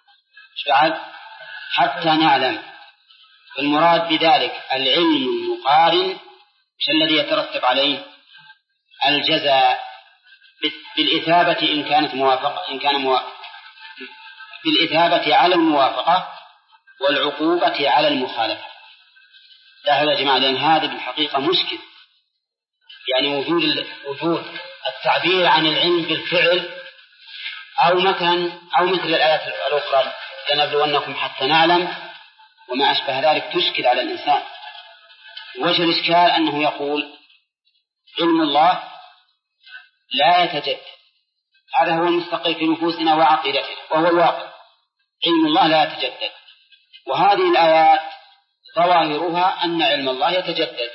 حتى نعلم. المراد بذلك العلم المقارن الذي يترتب عليه الجزاء بالإثابة إن كانت موافقة، بالإثابة على الموافقة والعقوبة على المخالفة. لا هذا يا جماعة، لأن هذا بالحقيقة مشكل، يعني وجود التعبير عن العلم بالفعل أو مثل الآيات الأخرى لنبلونكم حتى نعلم وما أشبه ذلك تشكل على الإنسان. وجه الإشكال أنه يقول علم الله لا يتجدد، هذا هو المستقر في نفوسنا وعقيدتنا وهو الواقع، علم الله لا يتجدد. وهذه الآيات ظواهرها أن علم الله يتجدد.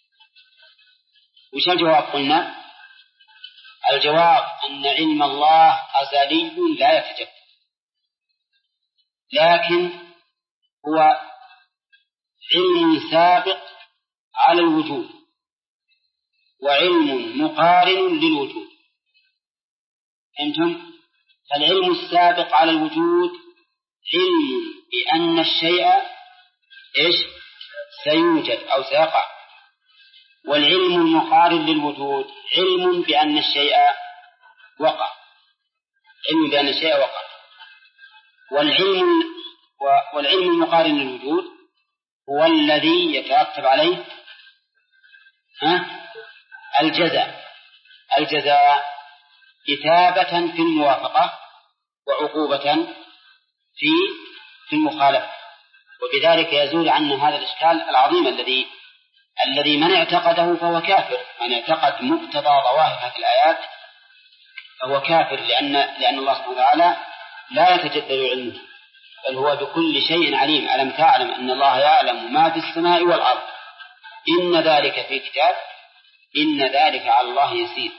وش الجواب؟ قلنا الجواب أن علم الله أزلي لا يتجدد، لكن هو علم سابق على الوجود وعلم مقارن للوجود. أنتم فالعلم السابق على الوجود علم بأن الشيء سيوجد أو سيقع، والعلم المقارن للوجود علم بأن الشيء وقع، علم بأن الشيء وقع. والعلم المقارن للوجود هو الذي يترتب عليه الجزاء إثابة في الموافقة وعقوبة في المخالفة. وبذلك يزول عنا هذا الإشكال العظيم الذي من اعتقده فهو كافر. من اعتقد مقتضى ظواهر هذه الآيات فهو كافر، لأن الله سبحانه وتعالى لا يتجدد علمه، بل هو بكل شيء عليم. ألم تعلم أن الله يعلم ما في السماء والأرض إن ذلك في كتاب إن ذلك على الله يسير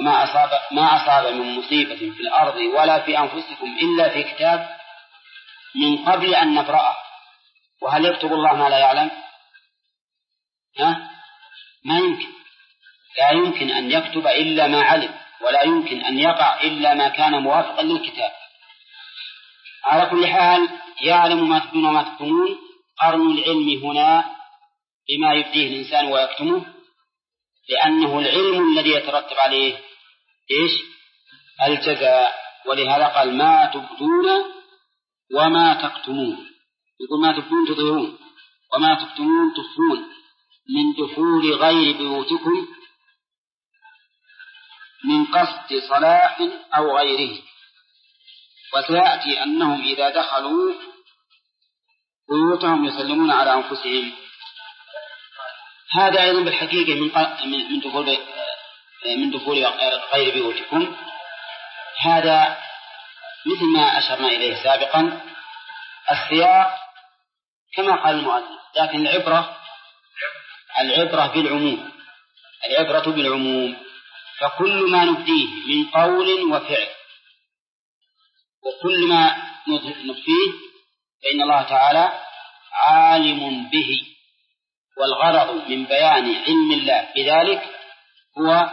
وما أصاب من مصيبة في الأرض ولا في أنفسكم إلا في كتاب من قبل أن نبرأه. وهل يكتب الله ما لا يعلم؟ ما يمكن. لا يمكن أن يكتب إلا ما علم، ولا يمكن أن يقع إلا ما كان موافقا للكتاب. على كل حال يعلم ما تبدون وما تكتمون. قرن العلم هنا بما يبديه الإنسان ويكتمه، لأنه العلم الذي يترتب عليه الجزاء. ولهذا قال ما تبدون وما تكتمون. يقول ما تبدون تظهرون، وما تكتمون تخفون من دخول غير بيوتكم من قصد صلاح أو غيره. وسيأتي أنهم إذا دخلوا بيوتهم يسلمون على أنفسهم. هذا أيضا بالحقيقة من دخول غير بيوتكم. هذا مثل ما أشرنا إليه سابقا السياق كما قال المؤلف، لكن العبرة بالعموم. العبرة بالعموم. فكل ما نبديه من قول وفعل وكل ما نخفيه فإن الله تعالى عالم به. والغرض من بيان علم الله بذلك هو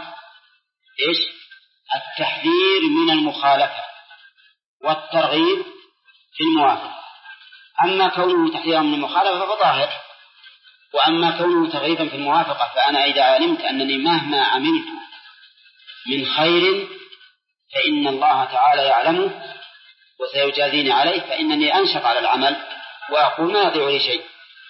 التحذير من المخالفة والترغيب في الموافقة. أما كونه تحذيرا من المخالفة فظاهر، وأما كونه ترغيبا في الموافقة فأنا إذا علمت أنني مهما عملت من خير فإن الله تعالى يعلمه وسيجازيني عليه، فإنني أنشط على العمل وأقول ما يضيع لي شيء.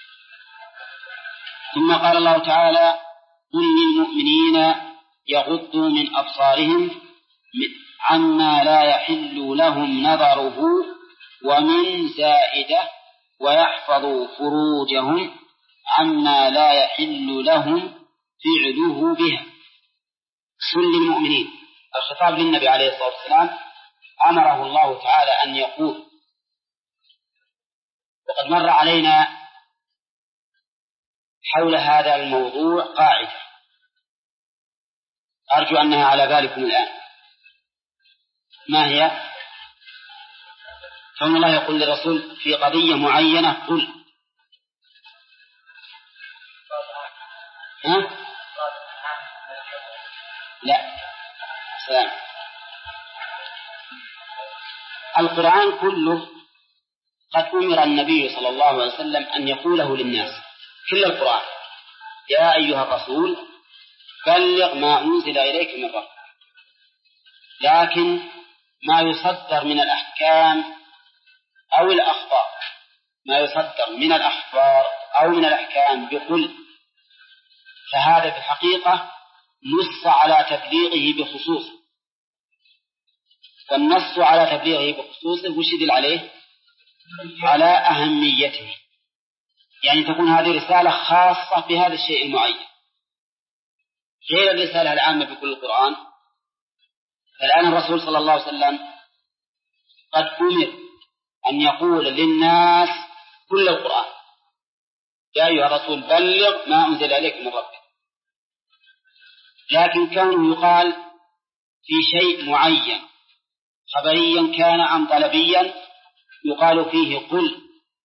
ثم قال الله تعالى قل للمؤمنين يغضوا من أبصارهم عما لا يحل لهم نظره ومن زائدة ويحفظوا فروجهم عما لا يحل لهم فعله بها. قل للمؤمنين. الخطاب للنبي عليه الصلاة والسلام أمره الله تعالى أن يقول. وقد مر علينا حول هذا الموضوع قاعدة أرجو أنها على بالكم الآن. ما هي؟ كون الله يقول للرسول في قضية معينة قل. لا سلام. القرآن كله قد أمر النبي صلى الله عليه وسلم أن يقوله للناس، كل القرآن يا أيها الرسول بلغ ما أنزل إليك من ربك. لكن ما يصدر من الأحكام أو الأخبار، ما يصدر من الأخبار أو من الأحكام بقل، فهذا في الحقيقة نص على تبليغه بخصوص. والنص على تبليغه بخصوصه وش يدل عليه؟ على أهميته. يعني تكون هذه رسالة خاصة بهذا الشيء المعين غير الرسالة العامة بكل القرآن. فالآن الرسول صلى الله عليه وسلم قد أمر أن يقول للناس كل القرآن يا أيها الرسول بلغ ما أنزل إليك من ربك. لكن كونه يقال في شيء معين خبريا كان أم طلبيا يقال فيه قل،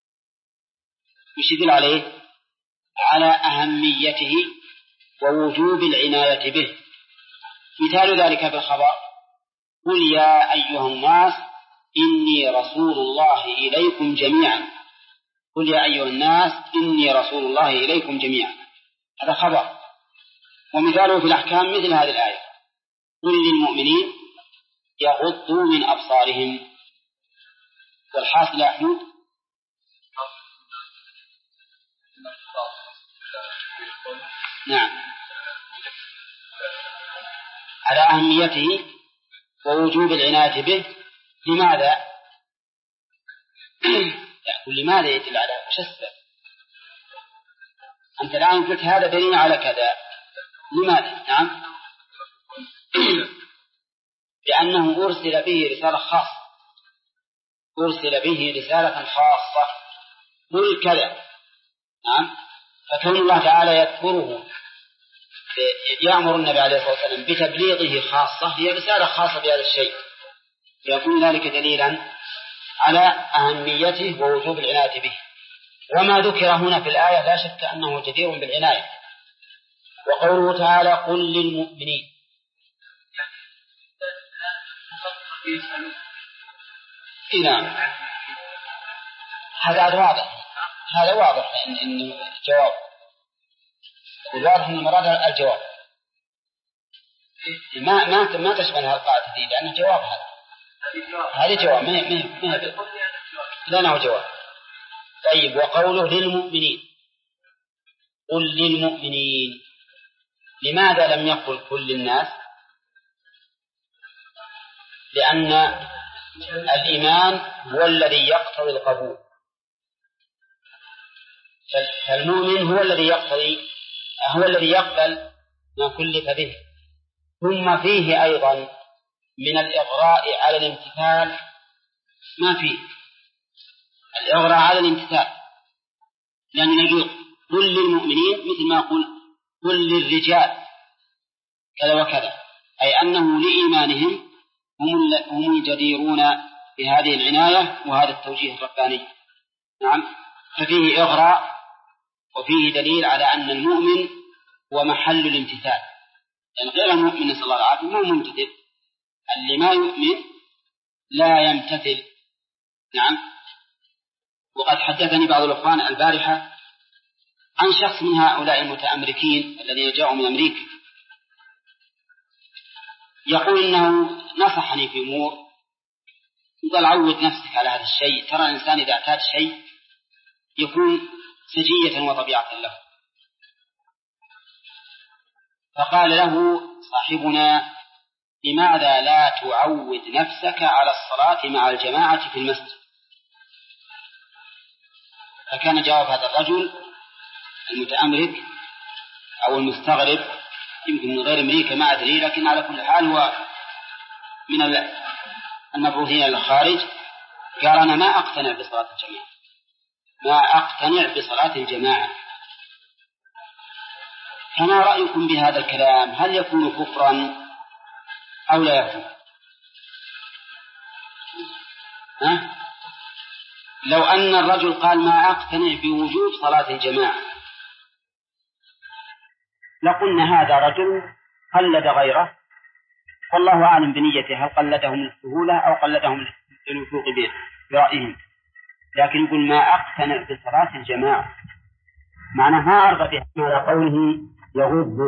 وش يدل عليه؟ على أهميته ووجوب العناية به. مثال ذلك في الخبر قل يا أيها الناس إني رسول الله إليكم جميعا. قل يا أيها الناس إني رسول الله إليكم جميعا، هذا خبر. ومثاله في الأحكام مثل هذه الآية قل للمؤمنين يغضوا من أبصارهم. والحاصل يا أحمد نعم على أهميته ووجوب العناية به. لماذا؟ لماذا يدل على وش السبب؟ أنت الآن قلت هذا دليل على كذا، لماذا؟ نعم لأنه أرسل به رسالة خاصة، أرسل به رسالة خاصة قل كذا. نعم. فكون الله تعالى يذكره يأمر النبي عليه الصلاة والسلام بتبليغه خاصة هي رسالة خاصة بهذا الشيء، فيكون ذلك دليلا على أهميته ووجوب العناية به. وما ذكر هنا في الآية لا شك أنه جدير بالعناية. وقوله تعالى قل للمؤمنين، نعم هذا واضح، هذا واضح إن الجواب الواضح من مراد الجواب ما تشمل هالقاعدة دي لأن الجواب هذا جواب لا جواب. طيب وقوله للمؤمنين، قل للمؤمنين، لماذا لم يقل كل الناس؟ لأن الإيمان هو الذي يقتضي القبول، فالمؤمن هو الذي يقبل ما كلف به. ثم فيه أيضا من الإغراء على الامتثال ما فيه الإغراء على الامتثال، لأن نقول قل للمؤمنين مثل ما قل قل للرجال كذا وكذا، أي أنه لإيمانهم هم الجديرون بهذه العناية وهذا التوجيه الرباني. نعم، ففيه إغراء وفيه دليل على أن المؤمن هو محل الامتثال، لأن غير المؤمن صلى الله عليه وسلم ما ممتثل، اللي ما يؤمن لا يمتثل. نعم. وقد حدثني بعض الأخوان البارحة عن شخص من هؤلاء المتأمريكين الذين جاءوا من أمريكا، يقول إنه نصحني في أمور، قال عود نفسك على هذا الشيء، ترى الإنسان إذا اعتاد شيء يكون سجية وطبيعة له. فقال له صاحبنا لماذا لا تعود نفسك على الصلاة مع الجماعة في المسجد؟ فكان جواب هذا الرجل المتأمرك أو المستغرب يمكن من غير أمريكا ما أدري، لكن على كل حال هو من المبعوثين إلى الخارج، قال أنا ما أقتنع بصلاة الجماعة، ما أقتنع بصلاة الجماعة. فما رأيكم بهذا الكلام؟ هل يكون كفرا أو لا يكون؟ لو أن الرجل قال ما أقتنع بوجوب صلاة الجماعة لقلنا هذا رجل قلد غيره، والله أعلم بنيته، هل قلدهم للسهولة أو قلدهم للوثوق برأيهم، لكن يقول ما أقتنع بصلاة الجماعة معناه ما أرغب على قوله يغض،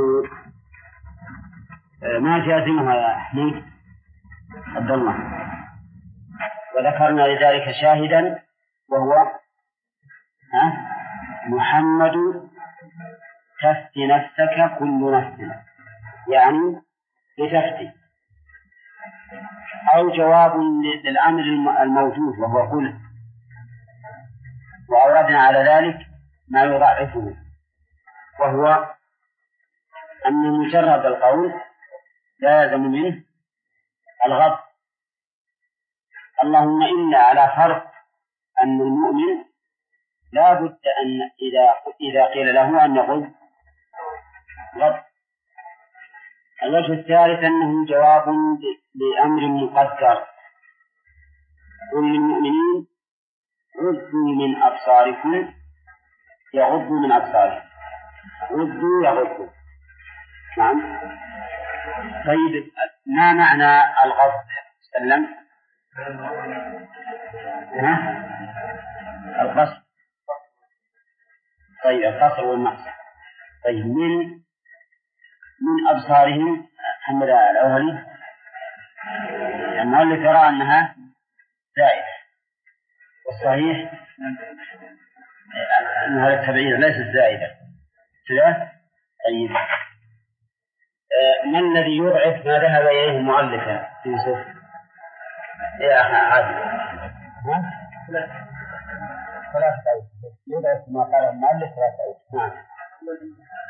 ما جازمها يا أحمد عبد الله، وذكرنا لذلك شاهدا وهو محمد تفت نفسك كل نفس، يعني لتفتي، أو جواب للأمر الموجود وهو قل، وأوردنا على ذلك ما يضعفه، وهو أن مجرد القول لا يلزم منه الغض، اللهم إلا على فرض أن المؤمن لا بد أن إذا قيل له أن يقول غض. الوجه الثالث أنه جواب لأمر مقدر، قل للمؤمنين غضوا من أبصاركم يغضوا من أبصارهم، غضوا يغضوا. نعم. طيب ما معنى الغض؟ سلم القصر. طيب القصر والمقصر. طيب من أبصارهم محمد الأولي المؤلف يرى أنها زائدة، والصحيح أنها التبعير ليست زائدة كذا. طيب ما الذي يضعف ما ذهب إليه المؤلف يوسف يا عادل؟ ثلاثة يضعف ما قال المؤلف ثلاثة. نعم.